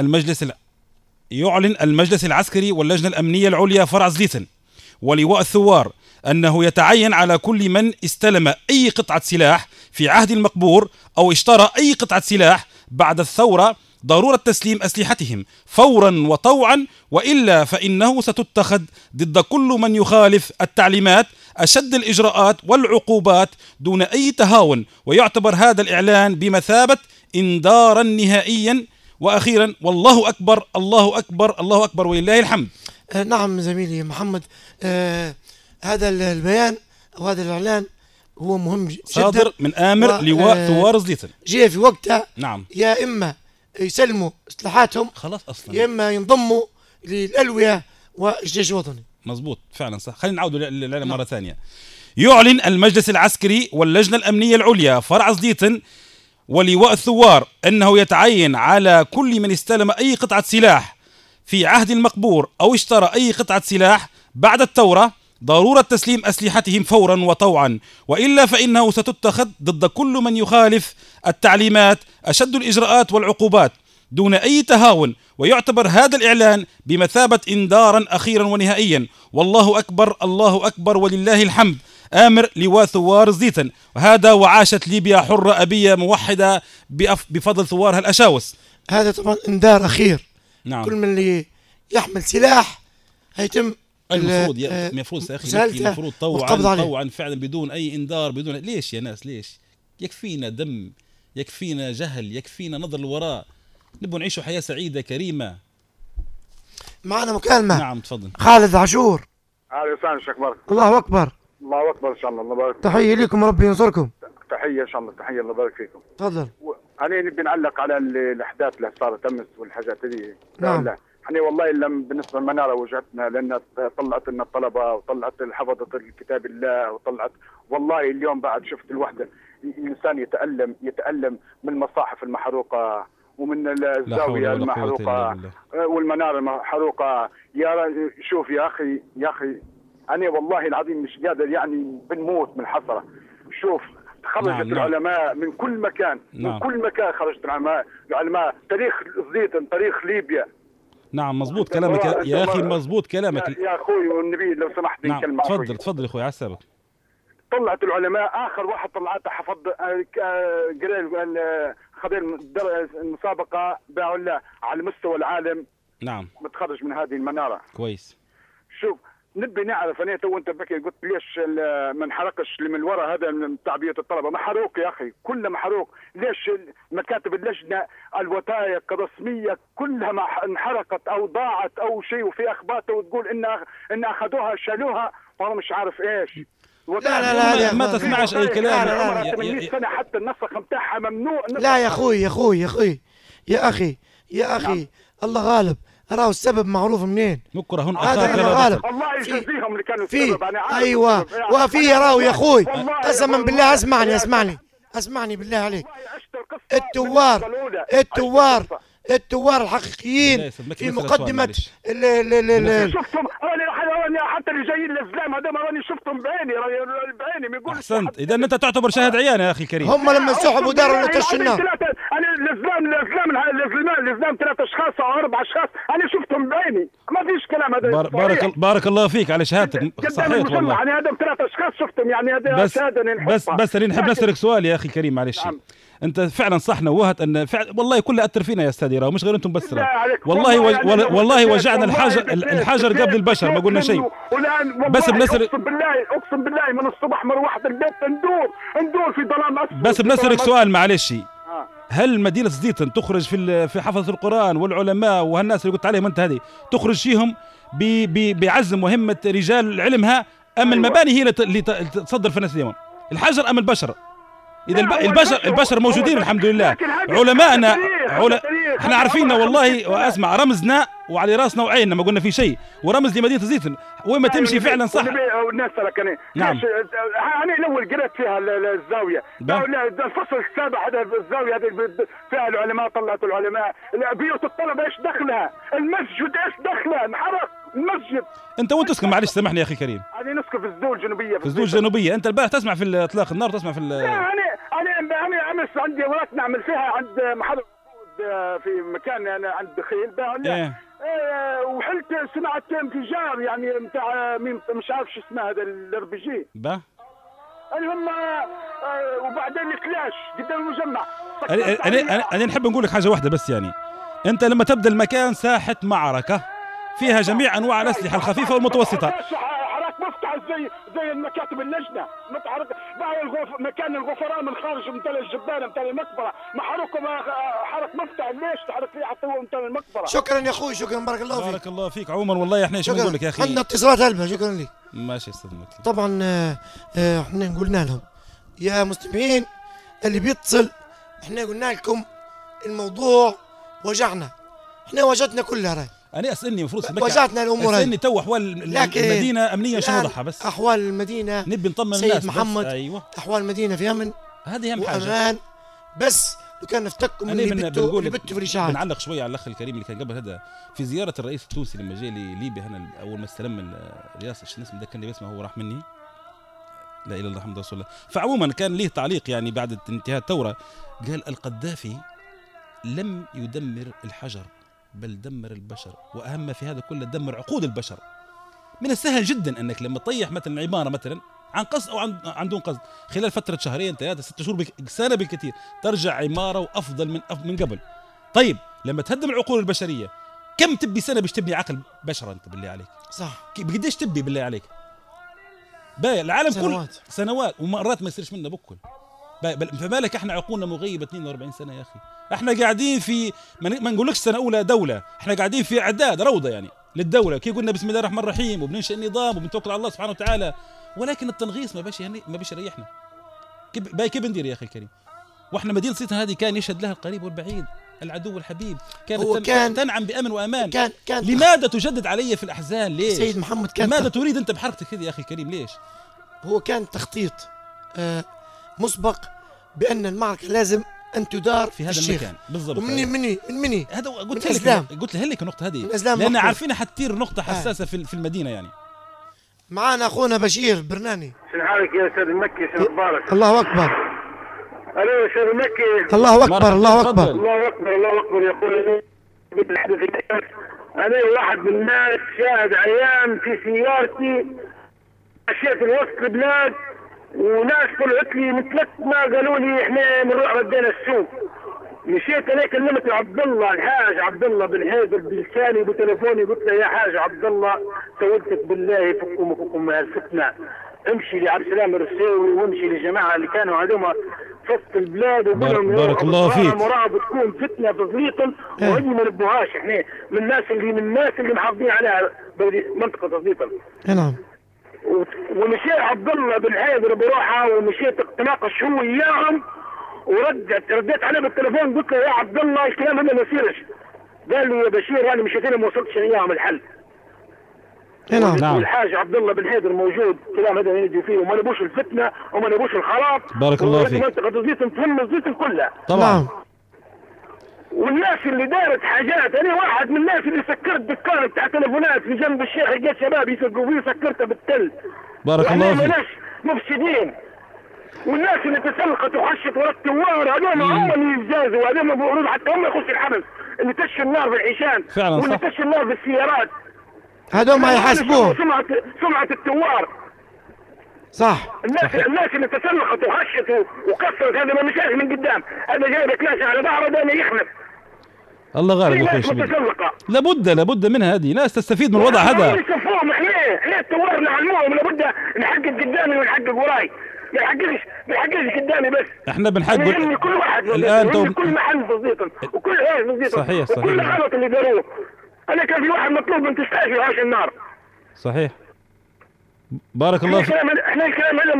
يعلن المجلس العسكري واللجنه الامنيه العليا فرع زيتون ولواء الثوار انه يتعين على كل من استلم اي قطعه سلاح في عهد المقبور او اشترى اي قطعه سلاح بعد الثوره ضرورة تسليم أسلحتهم فورا وطوعا، وإلا فإنه ستتخذ ضد كل من يخالف التعليمات أشد الإجراءات والعقوبات دون أي تهاون، ويعتبر هذا الإعلان بمثابة إنذارا نهائيا. وأخيرا والله أكبر الله أكبر الله أكبر ولله الحمد. نعم زميلي محمد، هذا البيان أو هذا الإعلان هو مهم جدا، صادر من آمر لواء ثوار زيتون، جاء في وقتها. نعم. يا إما يسلموا سلاحاتهم خلاص أصلا، يا إما ينضموا للألوية والجيش الوطني. مظبوط فعلا صح. خلينا نعود للإعلان مرة ثانية. يعلن المجلس العسكري واللجنة الأمنية العليا فرع زيتون ولواء الثوار أنه يتعين على كل من استلم أي قطعة سلاح في عهد المقبور أو اشترى أي قطعة سلاح بعد الثورة ضرورة تسليم أسلحتهم فورا وطوعا، وإلا فإنه ستتخذ ضد كل من يخالف التعليمات أشد الإجراءات والعقوبات دون أي تهاون، ويعتبر هذا الإعلان بمثابة إنذارا أخيرا ونهائيا. والله أكبر الله أكبر ولله الحمد. آمر لواء ثوار زيتون. وهذا وعاشت ليبيا حرة أبية موحدة بفضل ثوارها الأشاوس. هذا طبعا إنذار أخير. نعم. كل من اللي يحمل سلاح هيتم المفروض يا أخي المفروض طوعا فعلا بدون أي إنذار بدون. ليش يا ناس ليش؟ يكفينا دم، يكفينا جهل، يكفينا نظر للوراء، نبغى نعيشوا حياة سعيدة كريمة. معنا مكالمة. نعم تفضل. خالد عاشور. اهلا وسهلا شيخ بارك. الله أكبر. الله أكبر إن شاء الله. الله بارك. تحية لكم وربي ينصركم. تحية إن شاء الله، تحية الله يبارك فيكم. تفضل. أنا نبي نعلق على الأحداث اللي صارت أمس والحاجات هذه. نعم. يعني والله بالنسبة للمنارة وجهتنا لأن طلعت لنا الطلبة وطلعت حفظت الكتاب الله وطلعت. والله اليوم بعد شفت الوحدة الإنسان يتألم من المصاحف المحروقة ومن الزاوية المحروقة والمنارة المحروقة. شوف يا أخي أنا والله العظيم مش قادر، يعني بنموت من الحسرة. شوف خرجت العلماء من كل مكان. من كل مكان خرجت العلماء. تاريخ زيتون، تاريخ ليبيا. نعم مزبوط كلامك يا أخي، مزبوط كلامك يا أخوي والنبي لو سمحت. نعم تفضل أخوي على السابق. طلعت العلماء، آخر واحد طلعته حفظ خبير المسابقة باعوا له على مستوى العالم. نعم. متخرج من هذه المنارة. كويس. شوف نبي نعرف. انا تو انت بكي قلت ليش ما انحرقش اللي من ورا هذا من تعبئه الطلبه؟ محروق يا اخي، كله محروق. ليش مكاتب اللجنه الوثائق الرسميه كلها ما انحرقت او ضاعت او شيء، وفي اخبار وتقول ان اخذوها شالوها وانا مش عارف ايش. لا ما تسمعش اي كلام. 80 سنه حتى النسخ بتاعها ممنوع. لا يا اخوي يا اخي الله غالب. راهو السبب معروف منين؟ مكره هون غالب. الله يجزيهم اللي كانوا السبب. ايوه وفي راهو يا اخوي قسما بالله اسمعني اسمعني بالله عليك. التوار الحقيقيين في مقدمة شفتهم حتى اللي جايين الاسلام هذول راني شفتهم بعيني احسنت. اذا انت تعتبر شاهد عيان يا اخي الكريم. هم لما انسحبوا داروا النار. انا الاسلام 3 اشخاص او 4 اشخاص انا شفتهم بعيني، ما فيش كلام. هذا بارك الله فيك على شهادتك، صحيح والله. يعني هذا 3 اشخاص شفتهم، يعني هذا شهاده بس اللي نحب نسالك سؤال يا اخي كريم معلش. انت فعلا صح نوهت ان والله كله اثر فينا يا استاذ، مش غير انتم بس. والله وجعنا الحجر قبل البشر، ما قلنا شيء. بس بنسالك اقسم بالله من الصبح مروحة البيت ندور في ظلام اسود. بس بنسالك سؤال معلش، هل مدينة زيتون تخرج في حفظ القرآن والعلماء وهالناس اللي قلت عليهم انت هذه تخرج فيهم بعزم مهمة رجال علمها، ام المباني هي اللي تصدر في الناس اليوم؟ الحجر ام البشر؟ إذا البشر موجودين الحمد لله. علماءنا احنا عارفيننا والله، واسمع رمزنا وعلى راسنا وعيننا ما قلنا في شيء، ورمز لمدينة زيتون وين ما تمشي فعلا صح. والناس لكن نعم انا الاول قرأت فيها الزاوية الفصل السابع، هذا الزاوية هذه فيها العلماء، طلعت العلماء. بيوت الطلبة ايش دخلها؟ المسجد ايش دخلها؟ انحرق المسجد. انت وين تسكن معلش سامحني يا اخي كريم؟ انا نسكن في الزول الجنوبية. في الزول الجنوبية. انت البارح تسمع في اطلاق النار، تسمع في انا امس عندي اوراق نعمل فيها عند محل في مكان انا عند خيل وحلت سمعت انفجار يعني نتاع مش عارف شو اسمه هذا الاربجي المهم وبعدين كلاش قدام المجمع. انا نحب نقول لك حاجه واحده بس، يعني انت لما تبدا المكان ساحه معركه فيها جميع انواع الاسلحه الخفيفه والمتوسطه. مفتح زي المكاتب اللجنه متحرك مكان الغفران من خارج من تل الجبانه من المقبره حرك مفتح. ليش تحرك فيه حتى هو من المقبره؟ شكرا يا اخوي، شكرا، بارك الله فيك. بارك الله فيك عمر، والله احنا ايش نقول لك يا اخي، عندنا اتصالات هلبة. شكرا لك. ماشي استاذ مكي. طبعا احنا قلنا لهم يا مستمعين اللي بيتصل، احنا قلنا لكم الموضوع وجعنا، احنا وجدنا كلها راي. انا اسالني المفروض وجعتنا الامور هاي. اسالني تو احوال المدينه امنيه شو وضعها؟ بس احوال المدينه نبي نطمن سيد الناس. محمد ايوه احوال المدينه في امن، هذه اهم حاجه وامان. بس لو كان نفتكم اللي بتوا في الاشاعات. بنعلق شويه على الاخ الكريم اللي كان قبل هذا في زياره الرئيس التونسي لما جاء ليبيا هنا اول ما استلم الرئاسه. شو اسمه ذكرني باسمه، هو راح مني، لا اله الا الله محمد رسول الله. فعموما كان ليه تعليق يعني بعد انتهاء الثوره، قال القذافي لم يدمر الحجر بل دمر البشر، واهم في هذا كله دمر عقول البشر. من السهل جدا انك لما تطيح مثلا عماره مثلا عن قصد او عن دون قصد، خلال فتره شهرين 3 6 شهور سنه بالكثير ترجع عماره وافضل من قبل. طيب لما تهدم العقول البشريه كم تبي سنه باش تبني عقل بشر انت بالله عليك؟ صح. بقديش تبي بالله عليك؟ باي العالم سنوات ومرات ما يصيرش منا بكل. فما بالك احنا عقولنا مغيبه 42 سنه يا اخي. احنا قاعدين في ما نقولكش سنه اولى دوله، احنا قاعدين في اعداد روضه يعني للدوله، كي قلنا بسم الله الرحمن الرحيم وبننشئ النظام وبنتوكل على الله سبحانه وتعالى. ولكن التنغيص ما باش يريحنا. كيف ندير يا اخي الكريم؟ واحنا مدينه زيتون هذه كان يشهد لها القريب والبعيد، العدو والحبيب، كانت تنعم بامن وامان. كان لماذا تجدد علي في الاحزان؟ ليش سيد محمد؟ كان لماذا تريد انت بحركتك كذا يا اخي الكريم؟ ليش؟ هو كان تخطيط مسبق بان المعركه لازم ان تدار في هذا المكان بالضبط. مني هذا قلت لك النقطه هذه لان عارفين حتطير نقطه حساسه في المدينه يعني. معانا اخونا بشير برناني. شنو حالك يا استاذ المكي؟ شنو اخبارك؟ الله اكبر. الو استاذ المكي. الله اكبر الله اكبر الله اكبر الله اكبر. يقول انا واحد من الناس شاهد عيان في سيارتي، مشيت وسط البلاد وناس طلعت لي مثلتنا قالوا لي احنا بنروح ردينا السوق. مشيت انا كلمت عبد الله الحاج عبد الله بن حيدر بلساني بتليفوني، قلت له يا حاج عبد الله سولتك بالله فكم وفكم من هالفتنه، امشي لعبد السلام الرساوي وامشي للجماعه اللي كانوا هذوما في وسط البلاد وقول لهم بارك الله فيك. مراه بتكون فتنه في زريقل وهي ما نبوهاش. احنا من الناس اللي محافظين عليها منطقه زريقل. نعم. ومشيت عبد الله بن حيدر بروحه ومشيت اتناقش هو اياهم رديت عليه بالتليفون قلت له يا عبد الله الكلام هذا ما يصيرش. قال لي يا بشير انا مشيت لهم ما وصلتش اياهم الحل. نعم. والحاج عبد الله بن حيدر موجود، كلام هذا نجي فيه، وما نبوش الفتنه وما نبوش الخلاط. بارك الله فيك. منطقه زيتون تهم زيتون كلها طبعا. والناس اللي دارت حاجات، انا واحد من الناس اللي سكرت دكان بتاع تليفونات في جنب الشيخ، لقيت شباب يسرقوا فيه سكرته بالتل. بارك الله فيك. ناس مفسدين، والناس اللي تسلقت وخشت ورا الثوار هذول هم اللي يجازوا، هذول المفروض حتى هم يخشوا الحبس، اللي تشوا النار في العشان فعلا واللي صح. تشوا النار في السيارات، هذول ما يحاسبوهم. سمعة الثوار. صح. الناس اللي تسلقت وخشت وكسرت، هذا ما مشاش من قدام، هذا جايب كلاش على ظهره ده يخنف. الله غالب يا اخوي. لابد منها، هذه ناس تستفيد من الوضع هذا. يشوفوهم احنا الثوار نعلموهم، لابد نحقق قدامي ونحقق وراي، ما يحققش قدامي بس. احنا بنحقق كل واحد الان كل محل في الزيتون وكل عيش في الزيتون. صحيح. وكل غلط اللي داروه. انا كان في واحد مطلوب من تستاشي عاش النار. صحيح. بارك الله فيك. احنا الكلام هذا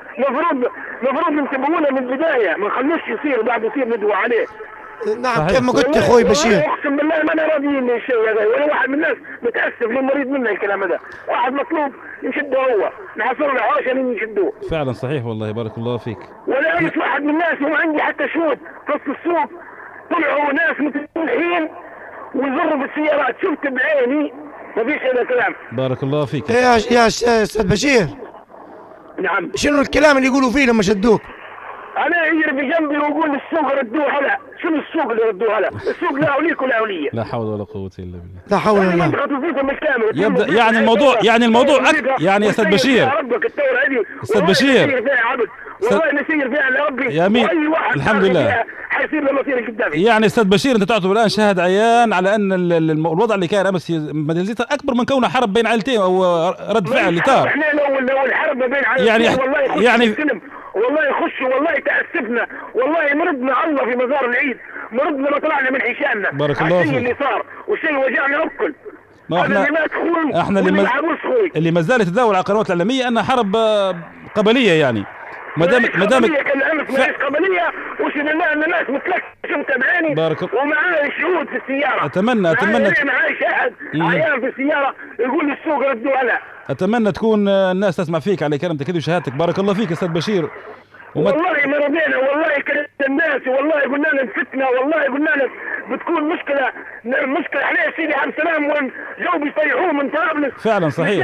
مفروض ننتبهونا من البدايه، ما نخلوش يصير بعد يصير ندوى عليه. نعم كما قلت يا اخوي بشير. اقسم بالله ما انا راضي من الشيء هذا، وانا واحد من الناس متاسف للمريض منا الكلام هذا، واحد مطلوب نشده هو، نحصر له عشان نشدوه. فعلا صحيح والله. بارك الله فيك. وانا امس واحد من الناس وعندي حتى شهود في وسط السوق، طلعوا ناس متسلحين ويضربوا بالسيارات، شفت بعيني، ما فيش هذا كلام. بارك الله فيك. يا استاذ بشير. نعم. شنو الكلام اللي يقولوا فيه لما شدوك؟ انا يجري بجنبي ويقول السوق ردوه هلا، شنو السوق اللي ردوه هلا؟ السوق لا اوليك ولا اوليه. لا حول ولا قوة الا بالله. لا حول ولا قوة. يبدا يعني الموضوع يعني يا استاذ بشير. استاذ بشير. والله نسير فيها لربي. يا مين؟ الحمد لله. حيصير له مصير قدامي. يعني استاذ بشير انت تعتبر الان شاهد عيان على ان الوضع اللي كان امس في مدينة زيتون اكبر من كونه حرب بين عائلتين او رد فعل اللي صار. احنا لو الحرب بين عائلتين يعني والله يخشوا، والله تأسفنا، والله مرضنا الله في مزار العيد، مرضنا ما طلعنا من حشاننا. بارك الله فيك. الشيء اللي صار والشيء وجعنا الكل. ما احنا اللي ما زالت تداول على القنوات الاعلاميه انها حرب قبليه، يعني ما دام كان امس ما قبليه، وشفنا ان الناس متلكشه متابعيني ومعايا شهود في السياره. اتمنى معايا شاهد عيان في السياره يقول لي السوق ردوا هلا. اتمنى تكون الناس تسمع فيك على كلامتك كذا وشهادتك. بارك الله فيك استاذ بشير. والله ما رضينا، والله كلمت الناس، والله قلنا لنا الفتنه، والله قلنا لنا بتكون مشكله احنا سيدي عبد السلام وين جو بيصيحوه من طرابلس. فعلا صحيح.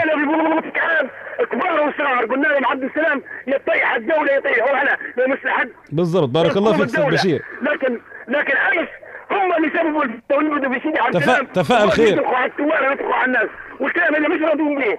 كبار وصغار، قلنا لهم عبد السلام يطيح الدوله يطيحوا هلا ما يمس حد. بالضبط. بارك الله فيك استاذ بشير. لكن امس هم اللي سببوا التوليد في سيدي عبد السلام. تفاءل خير. يدخلوا على الثوار ويدخلوا على الناس، والكلام اللي مش راضيين به.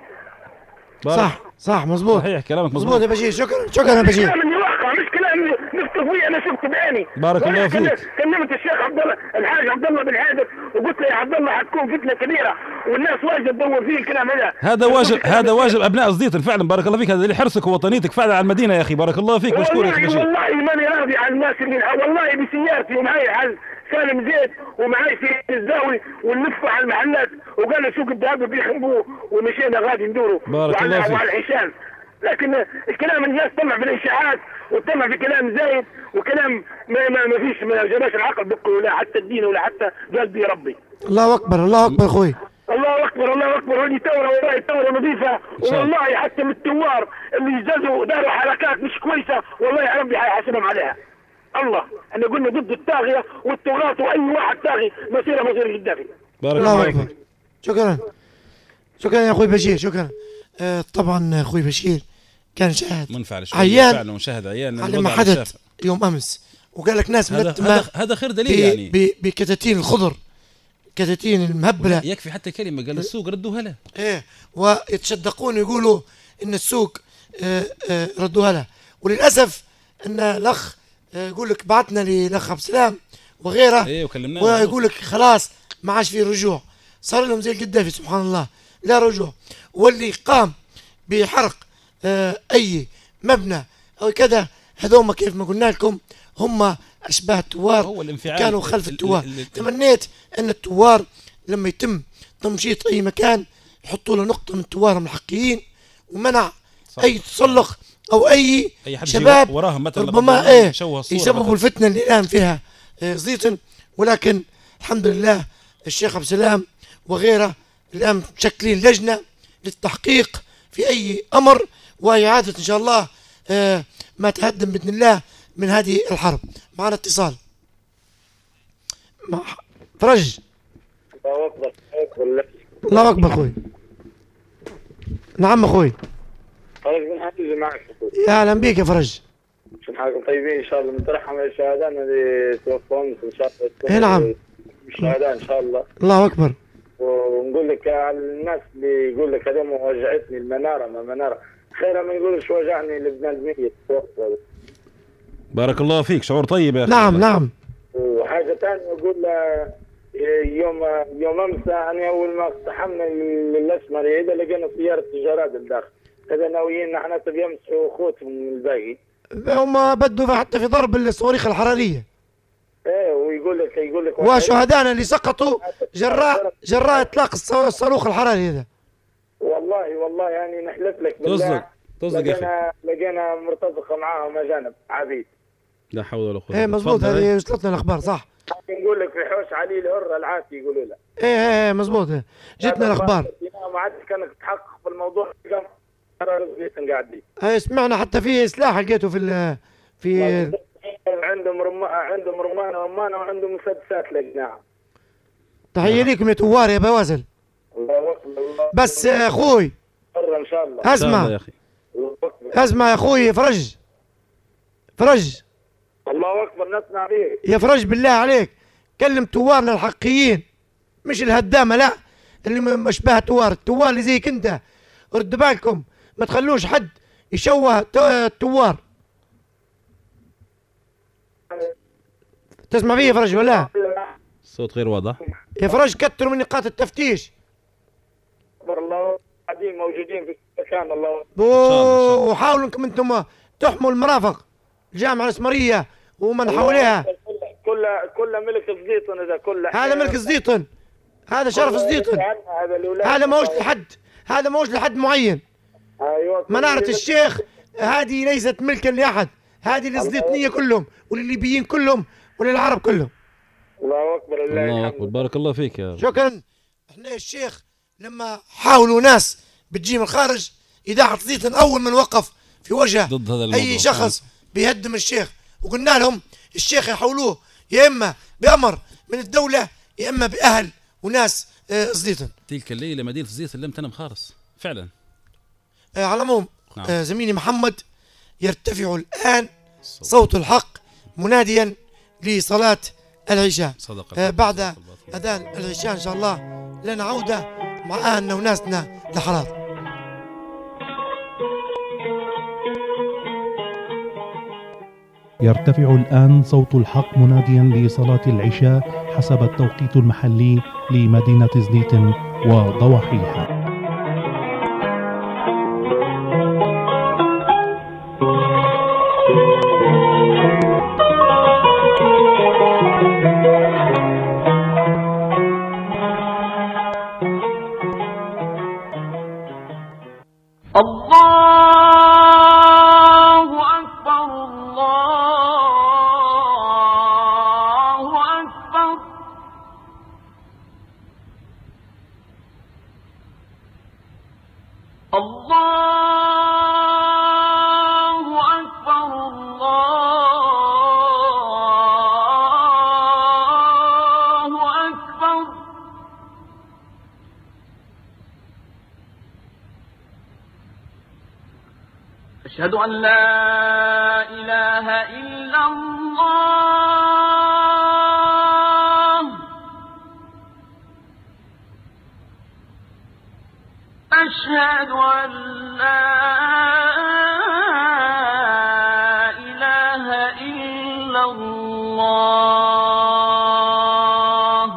صح مظبوط. صحيح كلامك مظبوط يا بشير. شكرا يا بشير. كلام اللي واقع مش كلام نكتب فيه، انا شفت بعيني. بارك الله فيك. كلمت الشيخ عبد الله الحاج عبد الله بن حيدر وقلت له يا عبد الله حتكون فتنه كبيره والناس واجد تدور فيه الكلام هذا. هذا واجب ابناء زيتون فعلا. بارك الله فيك. هذا اللي حرصك ووطنيتك فعلا على المدينه يا اخي. بارك الله فيك. مشكور يا اخي بشير. والله ماني راضي على الناس اللي والله بسيارتي ومعي حل سالم زيت ومعي في الزاوي ونلف على المحلات وقالوا سوق الذهب بيخنبوه ومشينا غادي ندوروا وعلى الحشان. لكن الكلام الناس طمع في الاشاعات وطمع في كلام زايد وكلام ما فيش، ما جابش العقل بقه ولا حتى الدين ولا حتى قال بي ربي. الله اكبر الله اكبر اخوي. الله اكبر الله اكبر. هذه ثوره والله ثوره نظيفه، والله حتى من الثوار اللي جازوا داروا حركات مش كويسه والله يا ربي حيحاسبهم عليها. الله احنا قلنا ضد الطاغيه والتوراه، واي واحد طاغي مصير قدامي. بارك الله فيك. شكرا يا اخوي بشير. شكرا. طبعا اخوي بشير كان شاهد منفعل شويه عيان وشاهد عيان على ما حدث يوم امس، وقال لك ناس هذا خير دليل يعني بكتاتين الخضر، كتاتين المهبله. يكفي حتى كلمه قال السوق ردوها له. ويتشدقون يقولوا ان السوق ردوها له. وللاسف ان الاخ يقول لك بعثنا للاخ عبد السلام وغيره ويقول لك خلاص ما عادش في رجوع، صار لهم زي القدافي سبحان الله لا رجوع. واللي قام بحرق اي مبنى او كذا هذوما كيف ما قلنا لكم هم اشباه الثوار كانوا خلف الثوار. تمنيت ان الثوار لما يتم تمشيط اي مكان يحطوا له نقطه من الثوار الحقيقيين ومنع اي تسلق او اي شباب ربما يسببوا الفتنه اللي الان فيها زيتون. ولكن الحمد لله الشيخ عبد السلام وغيره الان مشكلين لجنه للتحقيق في أي أمر وإعادة إن شاء الله ما تهدم بإذن الله من هذه الحرب. معنا اتصال مع فرج. الله أكبر. الله أكبر أخوي. نعم أخوي. فرج بن حبيبي معك. يا أهلا بك يا فرج. شو حالكم طيبين إن شاء الله. مترحم على الشهداء اللي توفون إن شاء الله. إيه نعم. الشهداء إن شاء الله. الله أكبر. ونقول لك على الناس اللي يقول لك هذا ما وجعتني المنارة، ما منارة خير ما يقولش وجعني لبنان الميت. بارك الله فيك، شعور طيب يا أخي. نعم نعم. وحاجة ثانية أقول يوم أمس أنا أول ما اقتحمنا للأسمر هذا لقينا سيارة تجارات الداخل، هذا ناويين نحن بيمسحوا خوتهم من الباقي. هم بدوا حتى في ضرب الصواريخ الحرارية. ايه ويقول لك وشهدائنا اللي سقطوا جراء اطلاق الصاروخ الحراري هذا. والله يعني نحلف لك بالله لقينا مرتزقه معاهم اجانب عبيد. لا حول ولا قوه. ايه مزبوط، هذه وصلتنا الاخبار صح. نقول لك في حوش علي الهره العاتي يقولوا له. ايه مزبوط، جتنا الاخبار. ما عاد كانك تحقق في الموضوع قاعدين. سمعنا حتى في سلاح لقيته في عندهم رمانه وعندهم مسدسات لقناها. تحيه لكم يا توار يا بوازل. الله اكبر. بس يا اخوي ان شاء الله اسمع يا اخوي فرج. الله اكبر نسمع بيه يا فرج بالله عليك، كلم توارنا الحقيقيين مش الهدامه، لا اللي مشبه التوار اللي زيك انت. رد بالكم ما تخلوش حد يشوه التوار. تسمع فيه يا فرج ولا؟ الصوت غير واضح يا فرج. كتروا من نقاط التفتيش. الله قاعدين موجودين في المكان. الله وحاولوا انكم انتم تحموا المرافق الجامعه الاسمريه ومن حواليها. كلها ملك الزيطن. هذا كله هذا ملك الزيطن، هذا شرف الزيطن. هذا ما هوش لحد معين. ايوه منارة الشيخ هذه ليست ملكا لاحد، هذه للزيطنيه كلهم وللليبيين كلهم وللعرب كلهم. الله اكبر. الله اكبر. بارك الله فيك يا شكرا. احنا الشيخ لما حاولوا ناس بتجي من الخارج اذاعه زيطن اول من وقف في وجه ضد هذا الموضوع. اي شخص بيهدم الشيخ، وقلنا لهم الشيخ يحولوه يا اما بامر من الدوله يا اما باهل وناس زيطن. تلك الليله مدينه زيطن لم تنم خالص فعلا. على العموم زميلي محمد يرتفع الان صوت الحق مناديا لصلاه العشاء. بعد اذان العشاء ان شاء الله لنا عوده مع اهلنا وناسنا لحرار. يرتفع الآن صوت الحق مناديا لصلاة العشاء حسب التوقيت المحلي لمدينة زيطن وضواحيها. أشهد أن لا إله إلا الله. أشهد أن لا إله إلا الله.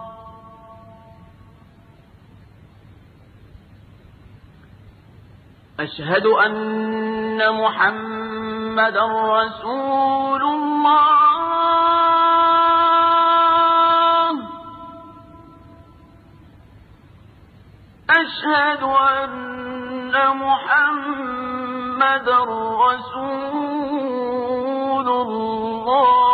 أشهد أن محمدا رسول الله. أشهد أن محمدا رسول الله.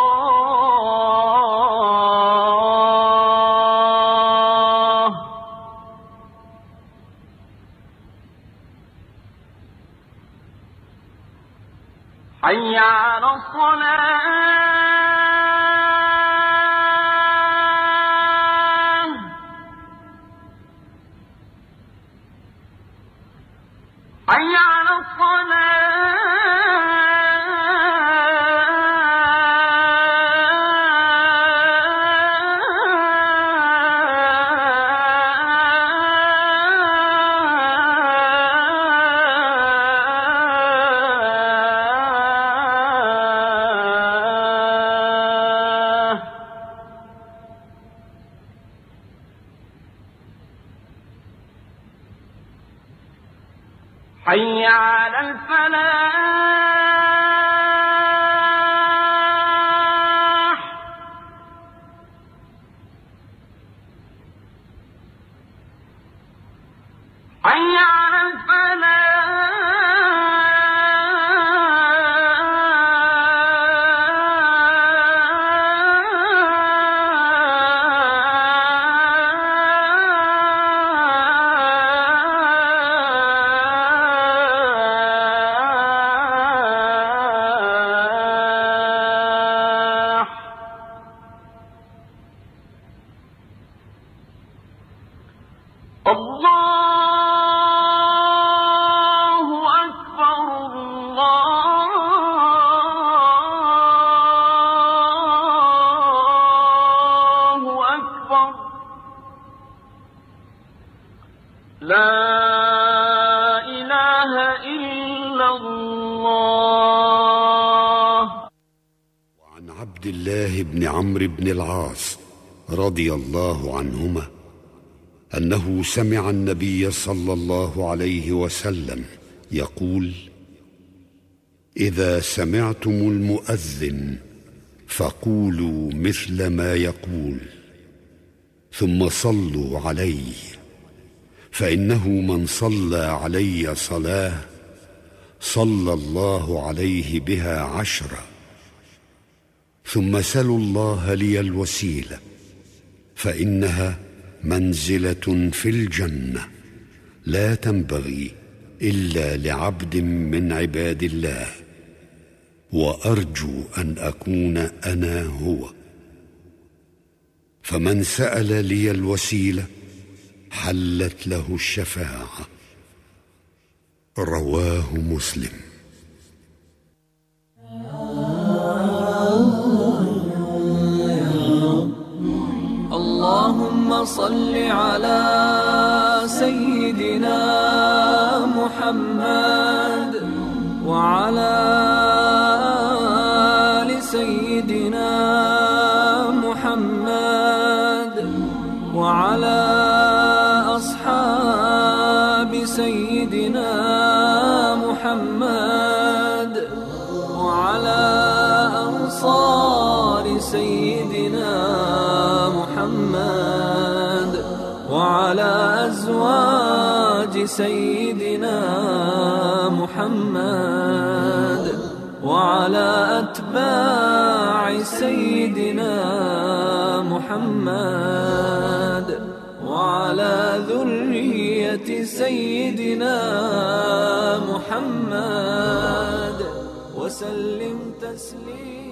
حي على الفلاح حي على الفلاح بن عمرو بن العاص رضي الله عنهما أنه سمع النبي صلى الله عليه وسلم يقول: إذا سمعتم المؤذن فقولوا مثل ما يقول ثم صلوا عليه، فإنه من صلى علي صلاة صلى الله عليه بها 10. ثم سلوا الله لي الوسيلة فإنها منزلة في الجنة لا تنبغي إلا لعبد من عباد الله، وأرجو أن أكون أنا هو. فمن سأل لي الوسيلة حلت له الشفاعة. رواه مسلم. اللهم صل على سيدنا محمد وعلى آل سيدنا محمد وعلى أصحاب سيدنا محمد وعلى أنصار سيدنا محمد وعلى أزواج سيدنا محمد وعلى أتباع سيدنا محمد وعلى ذرية سيدنا محمد وسلم تسليما.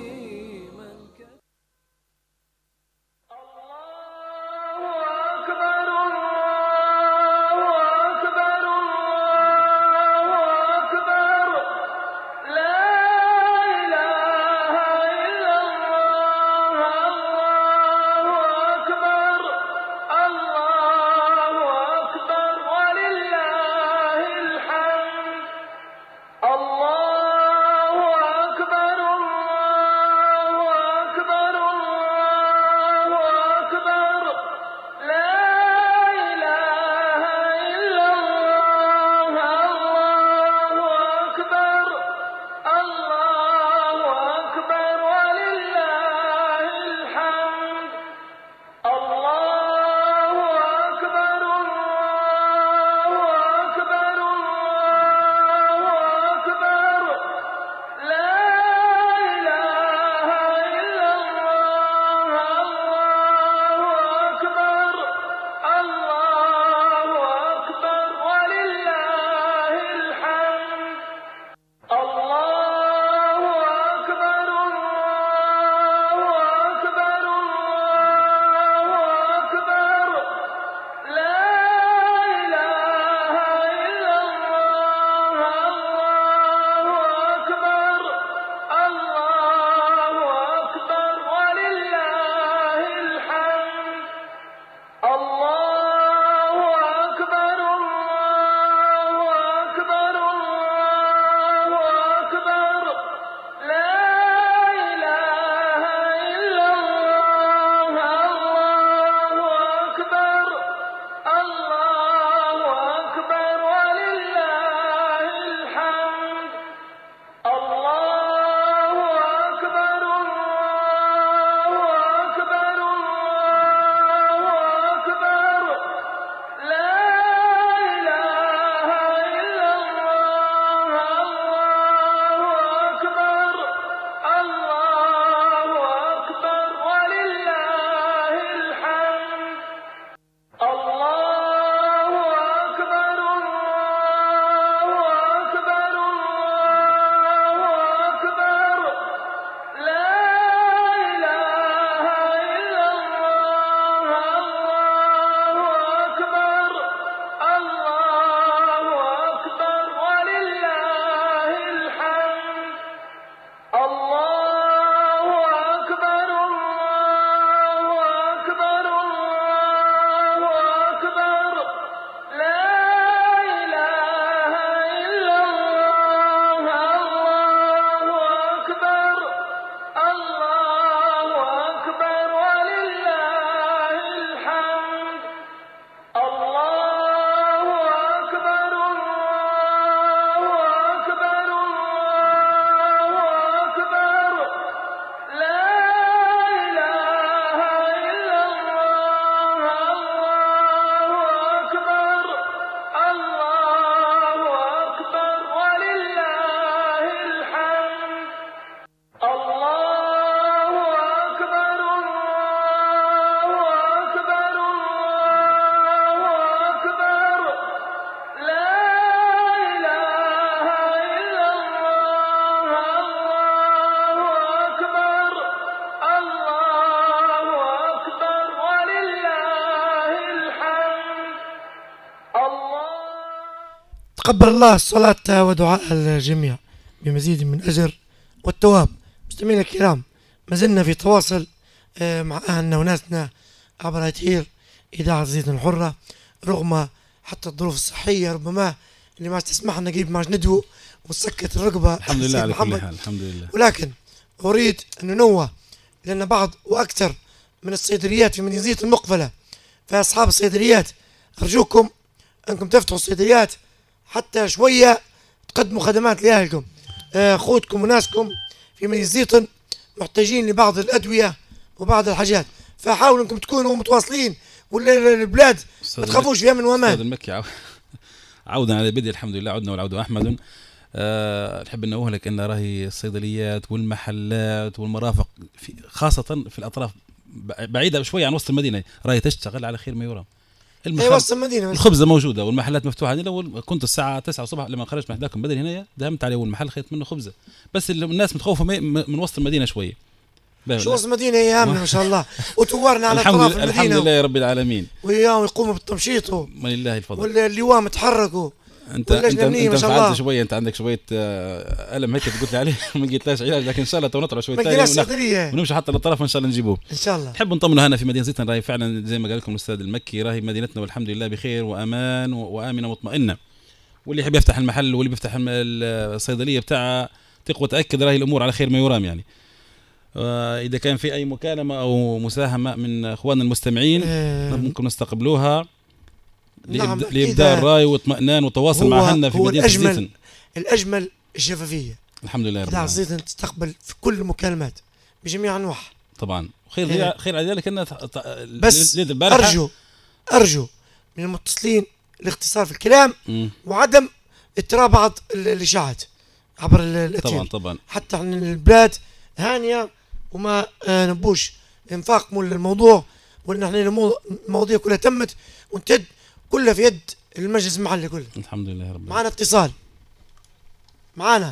الله أكبر الله تقبل الله الصلاة ودعاء الجميع بمزيد من أجر والتواب. مستمعينا الكرام، ما زلنا في تواصل مع أهلنا وناسنا عبر أثير إذاعة زيت الحرة، رغم حتى الظروف الصحية ربما اللي ما تسمح لنا نجيب معاش ندوو وسكت الرقبة. الحمد لله على كل حال، الحمد لله. ولكن أريد أن ننوه، لأن بعض وأكثر من الصيدليات في مدينة زيت المقفلة، فأصحاب الصيدليات أرجوكم أنكم تفتحوا الصيدليات حتى شوية تقدموا خدمات لأهلكم. أخوتكم وناسكم في مدينة زيتن محتاجين لبعض الأدوية وبعض الحاجات، فحاولوا أنكم تكونوا متواصلين، ولا البلاد ما تخافوش فيها من وأمان. أستاذ المكي عودا على البدء، الحمد لله عدنا والعود أحمد. نحب نقول لك أن راهي الصيدليات والمحلات والمرافق خاصة في الأطراف بعيدة شوية عن وسط المدينة راهي تشتغل على خير ما يرام. وسط المدينة الخبزة موجودة والمحلات مفتوحة. أنا كنت الساعة 9 الصبح لما خرجت من حداكم بدري هنا دهمت عليه والمحل خيط منه خبزة، بس الناس متخوفة من وسط المدينة شوية. شو وسط المدينة هي آمنة ما شاء الله، وتورنا على أطراف المدينة. الحمد لله يا رب العالمين. وياهم يقوموا بالتمشيط ولله الفضل. واللواء متحركوا. انت فعلت شويه، انت عندك شويه الم هيك قلت لي عليه ما قلتلاش علاج، لكن ان شاء الله نطلع شويه ثاني ونمشي حتى للطرف وان شاء الله نجيبوه ان شاء الله. نحب نطمنوا هنا في مدينه زيتن، راهي فعلا زي ما قال لكم الاستاذ المكي، راهي مدينتنا والحمد لله بخير وامان وامنه مطمئنه. واللي يحب يفتح المحل واللي بيفتح الصيدليه بتاعه تقوى تاكد راهي الامور على خير ما يرام. يعني اذا كان في اي مكالمه او مساهمه من اخواننا المستمعين ممكن نستقبلوها لإبداء الرأي واطمئنان وتواصل مع أهلنا في مدينة زيتن. الأجمل الشفافية. الحمد لله رب العالمين. زيتن تستقبل في كل المكالمات بجميع أنواعها. طبعا خير على ذلك أن بس أرجو من المتصلين الاختصار في الكلام وعدم اتراء بعض الإشاعات عبر الأثير. طبعا حتى عن البلاد هانية وما نبوش انفاق مول الموضوع، وإن احنا المواضيع كلها تمت وانتد كلها في يد المجلس المحلي كله. الحمد لله رب. معنا اتصال، معنا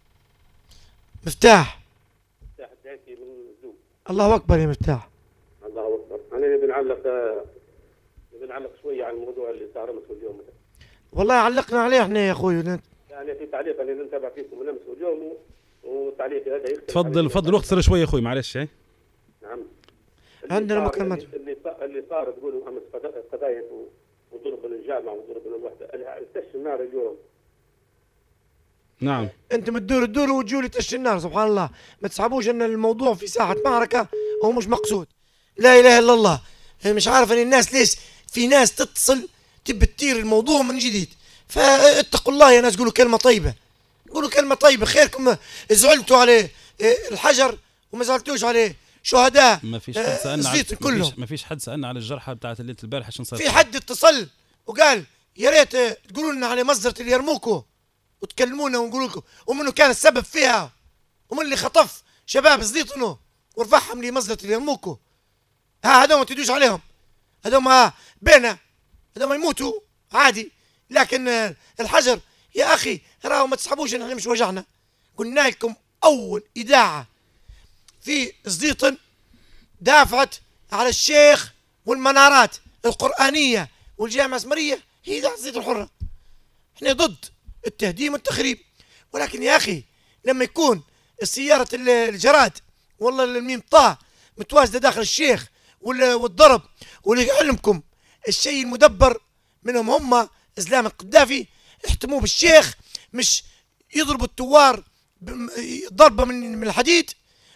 مفتاح. مفتاح الدايسي من الزوم. الله اكبر يا مفتاح. الله اكبر. انا بنعلق شويه على الموضوع اللي صار امس واليوم. والله علقنا عليه احنا يا اخوي. يعني في تعليق انا نتابع فيكم من امس واليوم والتعليق هذا يختلف. تفضل اختصر شويه اخوي معلش. نعم. عندنا مكالمات. اللي صار تقولوا امس قضايا وضرب الجامعة وضرب الوحدة تش النار اليوم. نعم. انتم تدوروا وتجوا لي تش النار. سبحان الله، ما تسحبوش ان الموضوع في ساحة معركة هو مش مقصود. لا اله الا الله. مش عارف ان الناس ليش في ناس تتصل تبي تثير الموضوع من جديد. فاتقوا الله يا ناس، قولوا كلمة طيبة، قولوا كلمة طيبة. خيركم زعلتوا عليه الحجر وما زعلتوش عليه شهداء. ما فيش حد سألنا كلهم. ما فيش حد سألنا على الجرحى بتاعت الليلة البارحة شنو صار. في حد اتصل وقال يا ريت تقولوا لنا على مصدرة اليرموكو وتكلمونا ونقول لكم ومنه كان السبب فيها ومن اللي خطف شباب زيتنو ورفعهم لمصدرة اليرموكو. هذول ما تدوش عليهم، هذول بينا، هذول يموتوا عادي. لكن الحجر يا اخي راهو ما تسحبوش ان احنا مش وجعنا. قلنا لكم اول اذاعه في زيتن دافعت على الشيخ والمنارات القرآنية والجامعة الأزمرية هي إذاعة زيت الحرة. احنا ضد التهديم والتخريب، ولكن يا أخي لما يكون السيارة الجراد والله الميمطاه متواجدة داخل الشيخ والضرب، واللي يعلمكم الشيء المدبر منهم هم إسلام القذافي، احتموا بالشيخ مش يضربوا التوار ضربة من الحديد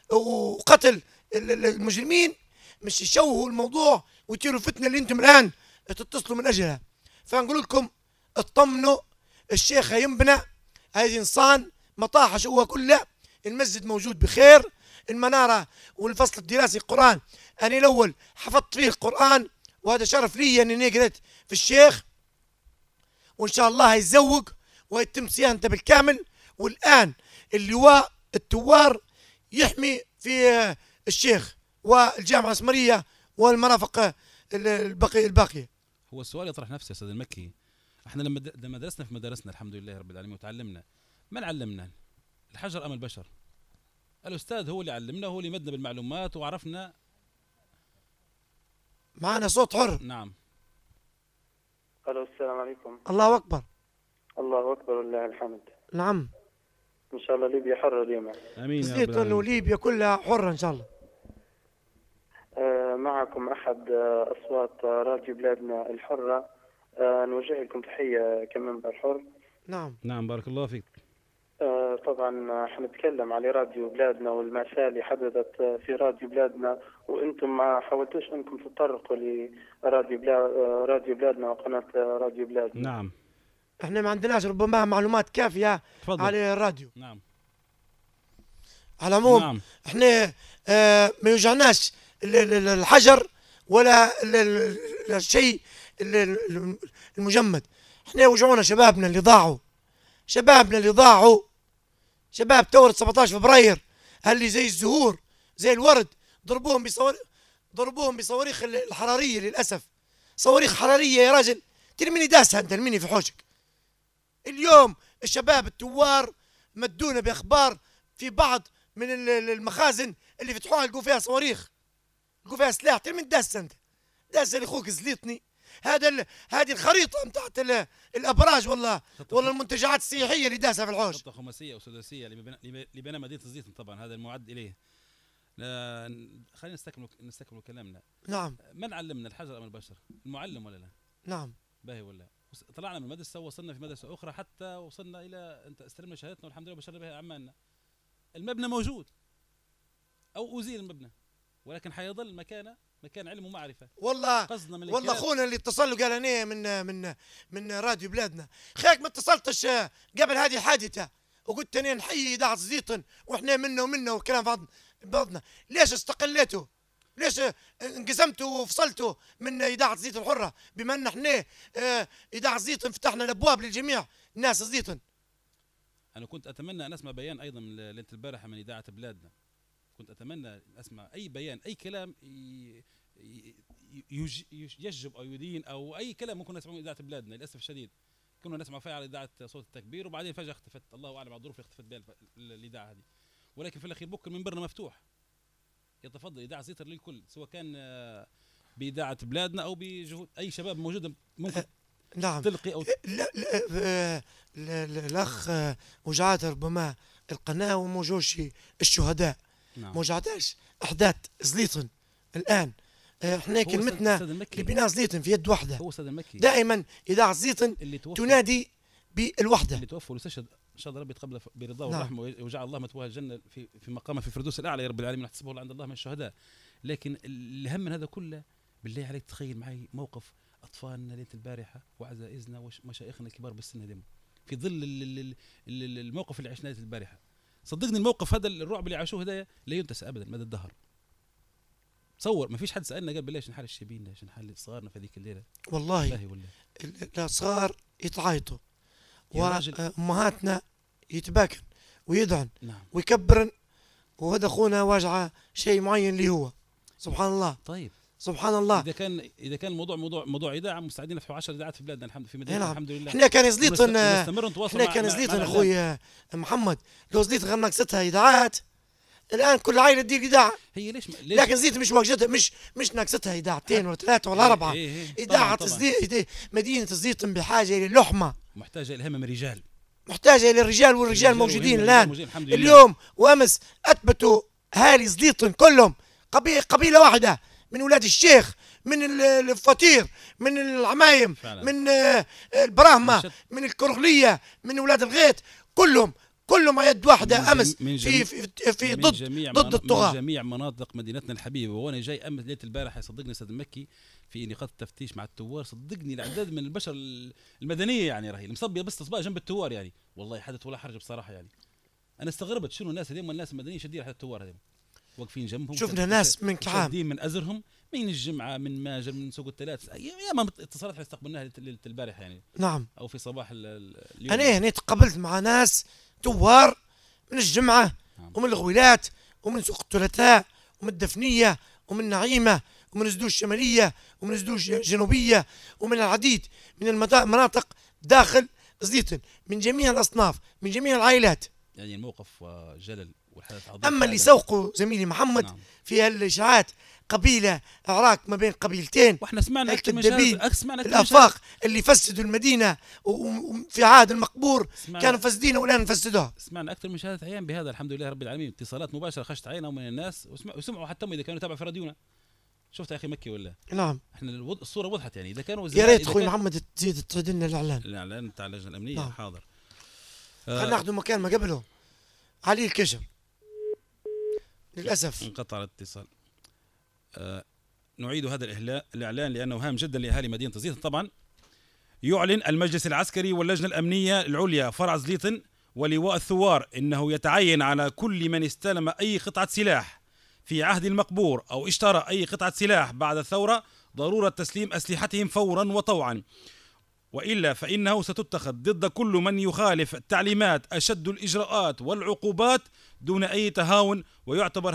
وقتل المجرمين، مش يشوهوا الموضوع ويثيروا الفتنة اللي انتم الآن تتصلوا من أجلها. فنقول لكم اطمنوا، الشيخ هينبنى، هذه إنسان مطاحة شوها كلها، المسجد موجود بخير، المنارة والفصل الدراسي القرآن أنا الأول حفظت فيه القرآن وهذا شرف لي أني قريت في الشيخ، وإن شاء الله هيزوق ويتم صيانته بالكامل. والآن اللواء التوار يحمي في الشيخ والجامعة الأزمرية والمرافق الباقية. هو السؤال يطرح نفسه يا أستاذ المكي، احنا لما درسنا في مدارسنا الحمد لله رب العالمين وتعلمنا، من علمنا؟ الحجر أم البشر؟ الأستاذ هو اللي علمنا، هو اللي مدنا بالمعلومات وعرفنا. معنا صوت حر. نعم. الو السلام عليكم. الله أكبر. الله أكبر ولله الحمد. نعم إن شاء الله ليبيا حرة اليوم. امين يا رب زيتون العالمين. وليبيا كلها حرة ان شاء الله. معكم أحد أصوات راديو بلادنا الحرة. نوجه لكم تحية كمنبر حر. نعم بارك الله فيك. طبعا حنتكلم على راديو بلادنا والمأساة اللي حدثت في راديو بلادنا، وانتم ما حاولتوش انكم تتطرقوا لراديو بلادنا وقناة راديو بلادنا. نعم احنا ما عندناش ربما معلومات كافية تفضل. على الراديو. نعم على العموم نعم. احنا ما يوجعناش الحجر ولا الشيء المجمد. احنا يوجعونا شبابنا اللي ضاعوا، شباب ثورة 17 فبراير اللي زي الزهور زي الورد ضربوهم بصواريخ الحرارية. للأسف صواريخ حرارية يا راجل، ترميني داسها انت، ترميني في حوشك. اليوم الشباب الثوار مدونا بأخبار في بعض من المخازن اللي فتحوها لقوا فيها صواريخ، لقوا فيها سلاح. ترمي داسها انت، داسها لاخوك زليطني. هذه الخريطة متاعت الابراج والله المنتجعات السياحية اللي داسها في الحوش. خطة خماسية وسداسية لبناء مدينة الزيتون. طبعا هذا المعد اليه. خلينا نستكمل كلامنا. نعم. من علمنا الحجر ام البشر؟ المعلم ولا لا؟ نعم. باهي ولا طلعنا من المدرسة ووصلنا في مدرسة أخرى حتى وصلنا إلى أنت استلمنا شهادتنا والحمد لله وبشرنا بها أعمالنا. المبنى موجود أو أزيل المبنى، ولكن حيظل مكان علم ومعرفة. والله أخونا اللي اتصل له قال أنا من راديو بلادنا. خيرك ما اتصلتش قبل هذه الحادثة وقلت أنا نحيي إذاعة الزيتون وإحنا منا وكلام بعضنا. ليش استقليتوا؟ ليش انقسمتوا وفصلتوا من إذاعة الزيتون الحرة بما أن احنا إذاعة الزيتون فتحنا الأبواب للجميع الناس الزيتون؟ أنا كنت أتمنى أن أسمع بيان أيضا من ليلة البارحة من إذاعة بلادنا. كنت أتمنى أن أسمع أي بيان، أي كلام يجب أو يدين أو أي كلام ممكن نسمعه من إذاعة بلادنا. للأسف الشديد كنا نسمع فيها على إذاعة صوت التكبير وبعدين فجأة اختفت. الله أعلم على الظروف اللي اختفت بها الإذاعة هذه، ولكن في الأخير بكرة منبرنا مفتوح يتفضل إذاعة زيتون للكل، سواء كان بإذاعة بلادنا أو بجهود أي شباب موجودة ممكن نعم تلقي أو الأخ وجعات ربما القناة وموجوش الشهداء. نعم. موجعتاش أحداث زليطن الآن. احنا كلمتنا لبناء زليطن في يد واحدة. هو سيد المكي دائما إذاعة زليطن تنادي بالوحدة. اللي توفى واستشهد ان شاء الله ربي يتقبله برضاه ورحمه ويجعل الله مثواه الجنه في مقامه في الفردوس الاعلى يا رب العالمين، نحسبه عند الله من الشهداء. لكن الهم من هذا كله بالله عليك تخيل معي موقف اطفالنا ليله البارحه وعزائزنا ومشايخنا الكبار بالسن هذم في ظل الموقف اللي عشناه ليله البارحه. صدقني الموقف هذا الرعب اللي عاشوه هذا لا ينتسى ابدا مدى الدهر. تصور ما فيش حد سالنا قال بالله شنو حال الشبيبين شنو حال صغارنا في هذيك الليله. والله الصغار يتعايطوا وامهاتنا يتباكن ويدعن. نعم. ويكبرن، وهذا اخونا واجعه شيء معين اللي هو سبحان الله. طيب سبحان الله. اذا كان الموضوع اذاعه مستعدين نفتحوا 10 اذاعات في بلادنا الحمد في مدينه. نعم. الحمد لله. احنا كان زليطن اخوي محمد لو زليطن غير ناقصتها اذاعات الان كل عائله تدير اذاعه. هي ليش لكن زيت مش واجدتها مش ناقصتها اذاعتين ولا ثلاثه ولا اربعه. اذاعه مدينه الزيتون بحاجه الى اللحمه، محتاجه الى هم من رجال، محتاجه الى الرجال، والرجال موجودين الان. اليوم وامس اثبتوا اهالي زليطن كلهم قبيله واحده من ولاد الشيخ، من الفطير، من العمايم، من البراهمه، من الكرغليه، من ولاد الغيط، كلهم على يد واحده امس في ضد الطغاة من جميع مناطق مدينتنا الحبيبه. وانا جاي امس ليله البارحه صدقني استاذ مكي في نقاط التفتيش مع الثوار، صدقني الاعداد من البشر المدنيه يعني راهي المصبيه بس تصبح جنب الثوار يعني والله حدث ولا حرج بصراحه. يعني انا استغربت شنو الناس هذيم الناس المدنيين شدير على الثوار هذيم واقفين جنبهم، شفنا ناس من كعام شادين من ازرهم من الجمعه من ماجر من سوق الثلاث ياما اتصالات استقبلناها ليله البارحه يعني. نعم. او في صباح اليوم انا هنا تقابلت مع ناس ثوار من الجمعة ومن الغويلات ومن سوق الثلاثاء ومن الدفنية ومن نعيمة ومن الزدوج الشمالية ومن الزدوج الجنوبية ومن العديد من المناطق داخل زيتون من جميع الأصناف من جميع العائلات. يعني الموقف جلل والحدث عظيم. أما اللي سوقوا زميلي محمد. نعم. في الإشاعات قبيلة عراك ما بين قبيلتين، واحنا سمعنا الآفاق اللي فسدوا المدينة وفي عهد المقبور كانوا فاسدين والآن فسدوها. سمعنا أكثر من شهادة عيان بهذا الحمد لله رب العالمين، اتصالات مباشرة خشت عينهم من الناس وسمعوا حتى إذا كانوا يتابعوا في راديونا. شفت يا أخي مكي ولا؟ نعم. احنا الصورة وضحت يعني إذا كانوا يا ريت أخوي محمد تزيد تعيد لنا الإعلان بتاع اللجنة الأمنية. نعم. حاضر. خلينا ناخذ مكان ما قبله علي الكشف. للأسف انقطع الاتصال. نعيد هذا الإعلان لأنه هام جدا لأهالي مدينة زليطن. طبعا يعلن المجلس العسكري واللجنة الأمنية العليا فرع زليطن ولواء الثوار إنه يتعين على كل من استلم أي قطعة سلاح في عهد المقبور أو اشترى أي قطعة سلاح بعد الثورة ضرورة تسليم أسلحتهم فورا وطوعا، وإلا فإنه ستتخذ ضد كل من يخالف التعليمات أشد الإجراءات والعقوبات دون أي تهاون، ويعتبر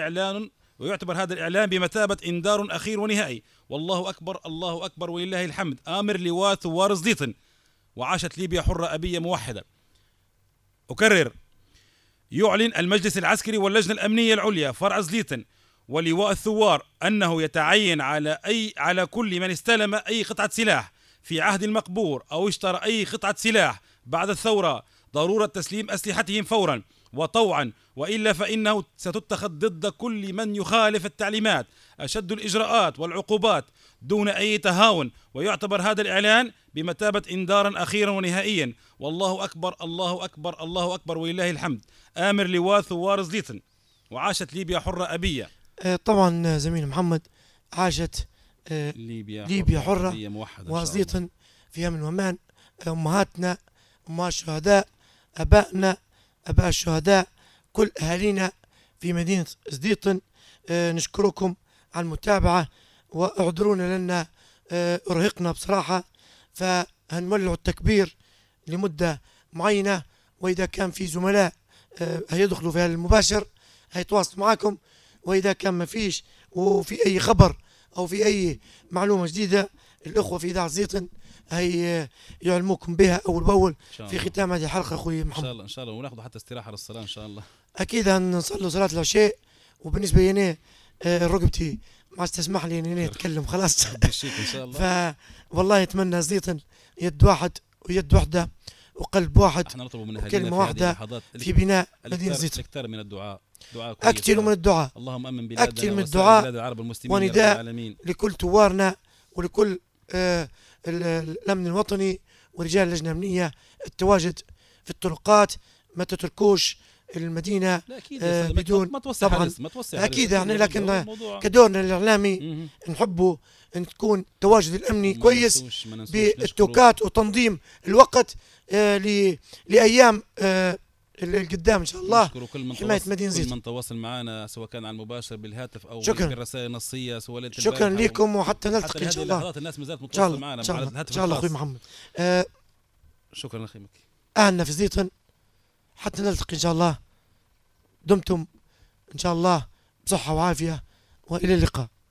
هذا الإعلان بمثابة إنذار أخير ونهائي. والله أكبر الله أكبر ولله الحمد. آمر لواء ثوار زليطن، وعاشت ليبيا حرة أبية موحدة. أكرر، يعلن المجلس العسكري واللجنة الأمنية العليا فرع زليطن ولواء الثوار أنه يتعين على كل من استلم أي قطعة سلاح في عهد المقبور أو اشترى أي قطعة سلاح بعد الثورة ضرورة تسليم أسلحتهم فورا وطوعا، وإلا فإنه ستتخذ ضد كل من يخالف التعليمات أشد الإجراءات والعقوبات دون أي تهاون، ويعتبر هذا الإعلان بمثابة إنذارا أخيرا ونهائيا. والله أكبر الله أكبر الله أكبر ولله الحمد. آمر لواء ثوار زليطن، وعاشت ليبيا حرة أبية. طبعا زميل محمد، عاشت ليبيا حرة وزليطن في أمن وأمان. أمهاتنا، أمهات الشهداء، أبائنا، أباء الشهداء، كل أهالينا في مدينة زليطن، نشكركم على المتابعة واعذرونا لأن أرهقنا بصراحة، فهنولعوا التكبير لمدة معينة، وإذا كان في زملاء هيدخلوا في المباشر هيتواصلوا معكم، وإذا كان ما فيش وفي أي خبر أو في أي معلومة جديدة الأخوة في إذاعة زليطن هي يعلموكم بها أول بأول في ختام هذه الحلقة. أخوي محمد إن شاء الله وناخذ حتى استراحة للصلاة إن شاء الله. أكيد هنصلوا صلاة العشاء، وبالنسبة لي رقبتي ما تسمح لي إني أتكلم خلاص. إن شاء الله. فوالله أتمنى زليطن يد واحد ويد واحدة وقلب واحد، احنا نطلب من كلمة واحدة في بناء مدينة زليطن. أكثر من الدعاء، أكثر من الدعاء، اللهم أمن بلادنا أكثر من الدعاء بلاد العرب المسلمين ونداء لكل ثوارنا ولكل الأمن الوطني ورجال اللجنة الأمنية التواجد في الطرقات. ما تتركوش المدينة بدون طبعا أكيد يعني، لكن كدورنا الإعلامي نحبوا أن تكون التواجد الأمني كويس بالتوكات وتنظيم الوقت لأيام القدام إن شاء الله. حماية مدينة زليطن. كل من تواصل معنا سواء سواء على المباشر بالهاتف أو بالرسائل النصية سواء شكرا لكم، وحتى نلتقي إن شاء الله. الناس ما زالت متواصلة معنا إن شاء الله أخوي محمد. شكرا أخي مكي. أهلنا في زليطن، حتى نلتقي إن شاء الله. دمتم إن شاء الله بصحة وعافية، وإلى اللقاء.